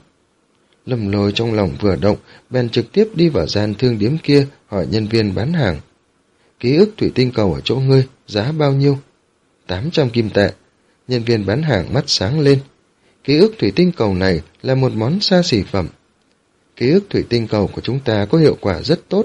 Lâm Lôi trong lòng vừa động, bèn trực tiếp đi vào gian thương điếm kia hỏi nhân viên bán hàng. Ký ức thủy tinh cầu ở chỗ ngươi, giá bao nhiêu? tám trăm kim tệ. Nhân viên bán hàng mắt sáng lên. Ký ức thủy tinh cầu này là một món xa xỉ phẩm. Ký ức thủy tinh cầu của chúng ta có hiệu quả rất tốt,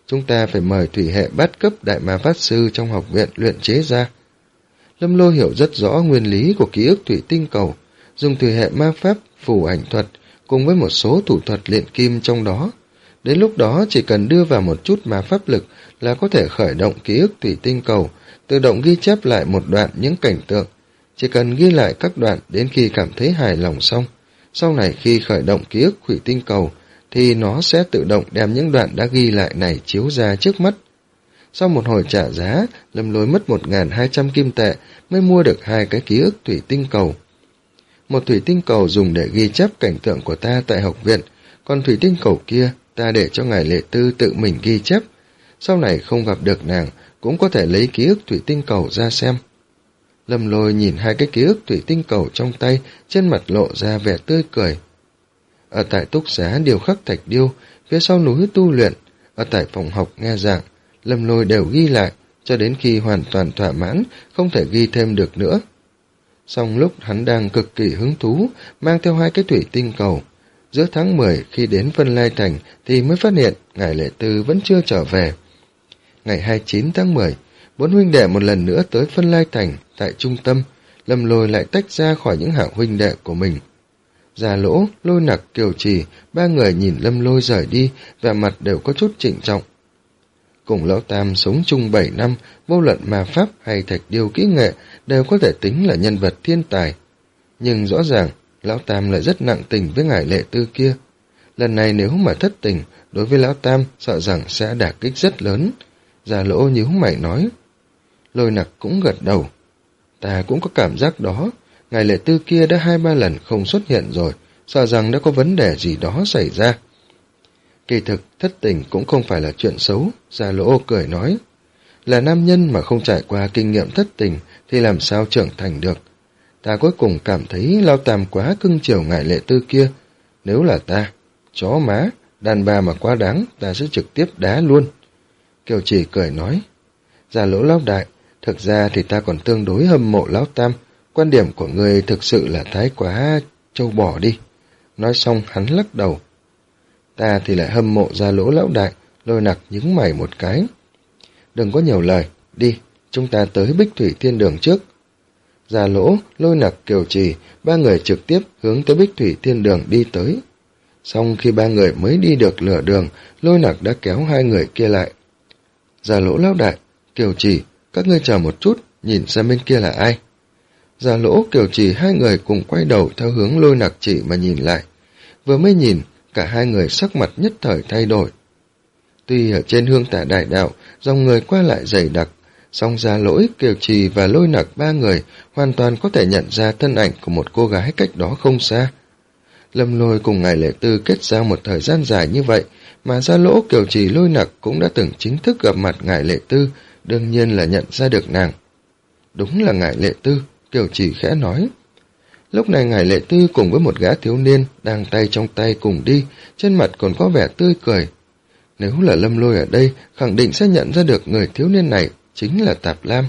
chúng ta phải mời thủy hệ bát cấp đại ma pháp sư trong học viện luyện chế ra. Lâm Lôi hiểu rất rõ nguyên lý của ký ức thủy tinh cầu, dùng thủy hệ ma pháp, phù ảnh thuật, cùng với một số thủ thuật luyện kim trong đó. Đến lúc đó chỉ cần đưa vào một chút ma pháp lực là có thể khởi động ký ức thủy tinh cầu, tự động ghi chép lại một đoạn những cảnh tượng. Chỉ cần ghi lại các đoạn đến khi cảm thấy hài lòng xong. Sau này khi khởi động ký ức thủy tinh cầu, thì nó sẽ tự động đem những đoạn đã ghi lại này chiếu ra trước mắt. Sau một hồi trả giá, Lâm Lôi mất một nghìn hai trăm kim tệ mới mua được hai cái ký ức thủy tinh cầu. Một thủy tinh cầu dùng để ghi chép cảnh tượng của ta tại học viện, còn thủy tinh cầu kia ta để cho ngài Lệ Tư tự mình ghi chép. Sau này không gặp được nàng, cũng có thể lấy ký ức thủy tinh cầu ra xem. Lâm Lôi nhìn hai cái ký ức thủy tinh cầu trong tay, trên mặt lộ ra vẻ tươi cười. Ở tại túc xá điều khắc thạch điêu, phía sau núi tu luyện, ở tại phòng học nghe giảng, Lâm Lôi đều ghi lại, cho đến khi hoàn toàn thỏa mãn, không thể ghi thêm được nữa. Xong lúc hắn đang cực kỳ hứng thú, mang theo hai cái thủy tinh cầu. Giữa tháng mười khi đến Vân Lai Thành thì mới phát hiện ngài Lệ Tư vẫn chưa trở về. Ngày hai mươi chín tháng mười, bốn huynh đệ một lần nữa tới Vân Lai Thành, tại trung tâm, Lâm Lôi lại tách ra khỏi những hảo huynh đệ của mình. Già Lỗ, Lôi Nặc, Kiều Trì, ba người nhìn Lâm Lôi rời đi, vẻ mặt đều có chút trịnh trọng. Cùng Lão Tam sống chung bảy năm, vô luận ma pháp hay thạch điêu kỹ nghệ đều có thể tính là nhân vật thiên tài. Nhưng rõ ràng, Lão Tam lại rất nặng tình với ngài Lệ Tư kia. Lần này nếu mà thất tình, đối với Lão Tam sợ rằng sẽ đả kích rất lớn. Già Lỗ nhíu mày nói. Lôi Nặc cũng gật đầu. Ta cũng có cảm giác đó, ngài Lệ Tư kia đã hai ba lần không xuất hiện rồi, sợ rằng đã có vấn đề gì đó xảy ra. Kỳ thực, thất tình cũng không phải là chuyện xấu, Già Lỗ cười nói. Là nam nhân mà không trải qua kinh nghiệm thất tình thì làm sao trưởng thành được. Ta cuối cùng cảm thấy Lao Tam quá cưng chiều ngài Lệ Tư kia. Nếu là ta, chó má, đàn bà mà quá đáng, ta sẽ trực tiếp đá luôn. Kiều Trì cười nói. Già Lỗ Lão đại, thực ra thì ta còn tương đối hâm mộ Lão Tam, quan điểm của người thực sự là thái quá trâu bò đi. Nói xong hắn lắc đầu. Ta thì lại hâm mộ Già Lỗ Lão đại, Lôi Nặc nhướng mày một cái. Đừng có nhiều lời, đi, chúng ta tới Bích Thủy Thiên Đường trước. Già Lỗ, Lôi Nặc, Kiều Trì, ba người trực tiếp hướng tới Bích Thủy Thiên Đường đi tới. Xong khi ba người mới đi được nửa đường, Lôi Nặc đã kéo hai người kia lại. Già Lỗ Lão đại, Kiều Trì, các ngươi chờ một chút, nhìn xem bên kia là ai. Già Lỗ, Kiều Trì hai người cùng quay đầu theo hướng Lôi Nặc chỉ mà nhìn lại. Vừa mới nhìn, cả hai người sắc mặt nhất thời thay đổi. Tuy ở trên Hương Tả Đại Đạo, dòng người qua lại dày đặc, song Già Lỗ, Kiều Trì và Lôi Nặc ba người hoàn toàn có thể nhận ra thân ảnh của một cô gái cách đó không xa. Lâm Lôi cùng ngài Lệ Tư kết giao một thời gian dài như vậy, mà Già Lỗ, Kiều Trì, Lôi Nặc cũng đã từng chính thức gặp mặt ngài Lệ Tư, đương nhiên là nhận ra được nàng. Đúng là ngài Lệ Tư, Kiều Trì khẽ nói. Lúc này ngài Lệ Tư cùng với một gã thiếu niên đang tay trong tay cùng đi, trên mặt còn có vẻ tươi cười. Nếu là Lâm Lôi ở đây, khẳng định sẽ nhận ra được người thiếu niên này chính là Tạp Lam.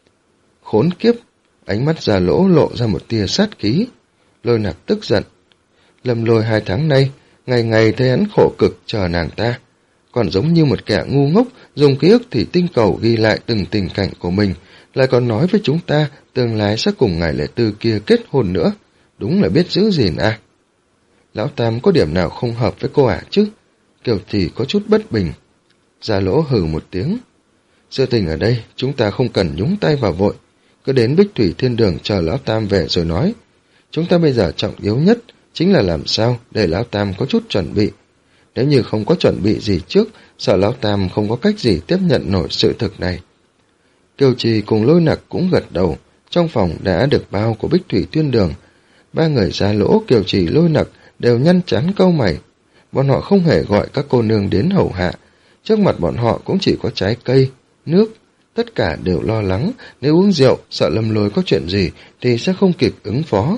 Khốn kiếp, ánh mắt Già Lỗ lộ ra một tia sát khí. Lôi Nặc tức giận. Lâm Lôi hai tháng nay, ngày ngày thấy hắn khổ cực chờ nàng ta, còn giống như một kẻ ngu ngốc dùng ký ức thủy tinh cầu ghi lại từng tình cảnh của mình, lại còn nói với chúng ta tương lai sẽ cùng ngài Lệ Tư kia kết hôn nữa. Đúng là biết giữ gìn à. Lão Tam có điểm nào không hợp với cô ả à chứ? Kiều Trì có chút bất bình. Già Lỗ hừ một tiếng. Sự tình ở đây chúng ta không cần nhúng tay vào vội, cứ đến Bích Thủy Thiên Đường chờ Lão Tam về rồi nói. Chúng ta bây giờ trọng yếu nhất chính là làm sao để Lão Tam có chút chuẩn bị. Nếu như không có chuẩn bị gì trước, sợ Lão Tam không có cách gì tiếp nhận nổi sự thực này. Kiều Trì cùng Lôi Nặc cũng gật đầu. Trong phòng đã được bao của Bích Thủy Thiên Đường. Ba người Già Lỗ, Kiều Trì, Lôi Nặc đều nhăn chán cau mày. Bọn họ không hề gọi các cô nương đến hầu hạ. Trước mặt bọn họ cũng chỉ có trái cây, nước. Tất cả đều lo lắng, nếu uống rượu, sợ Lâm Lôi có chuyện gì thì sẽ không kịp ứng phó.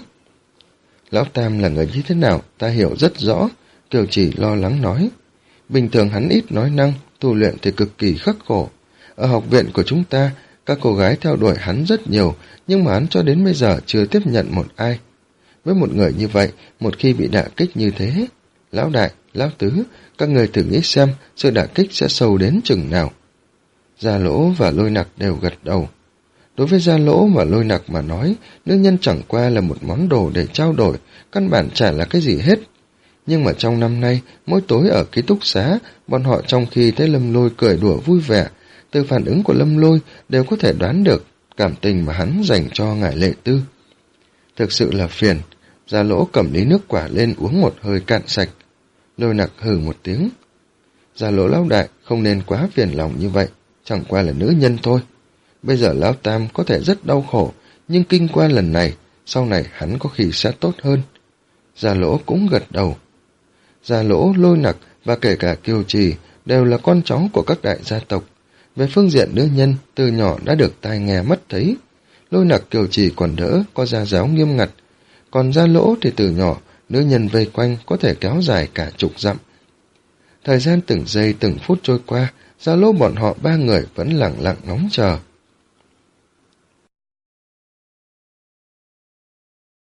Lão Tam là người như thế nào, ta hiểu rất rõ, Kiều Trì lo lắng nói. Bình thường hắn ít nói năng, tu luyện thì cực kỳ khắc khổ. Ở học viện của chúng ta, các cô gái theo đuổi hắn rất nhiều, nhưng mà hắn cho đến bây giờ chưa tiếp nhận một ai. Với một người như vậy, một khi bị đả kích như thế, Lão đại, Lão Tứ, các người thử nghĩ xem sự đả kích sẽ sâu đến chừng nào. Gia Lỗ và Lôi Nặc đều gật đầu. Đối với Gia Lỗ và Lôi Nặc mà nói, nữ nhân chẳng qua là một món đồ để trao đổi, căn bản chả là cái gì hết. Nhưng mà trong năm nay, mỗi tối ở ký túc xá, bọn họ trong khi thấy Lâm Lôi cười đùa vui vẻ, từ phản ứng của Lâm Lôi đều có thể đoán được cảm tình mà hắn dành cho ngải Lệ Tư. Thực sự là phiền. Gia Lỗ cầm ly nước quả lên uống một hơi cạn sạch. Lôi Nặc hừ một tiếng. Gia Lỗ lão đại không nên quá phiền lòng như vậy, chẳng qua là nữ nhân thôi. Bây giờ lão tam có thể rất đau khổ, nhưng kinh qua lần này, sau này hắn có khi sẽ tốt hơn. Gia Lỗ cũng gật đầu. Gia Lỗ, Lôi Nặc và kể cả Kiều Trì đều là con cháu của các đại gia tộc. Về phương diện nữ nhân, từ nhỏ đã được tai nghe mắt thấy. Lôi Nặc, Kiều Trì còn đỡ, có gia giáo nghiêm ngặt. Còn Gia Lỗ thì từ nhỏ, nữ nhân vây quanh có thể kéo dài cả chục dặm. Thời gian từng giây từng phút trôi qua, Gia Lỗ bọn họ ba người vẫn lặng lặng ngóng chờ.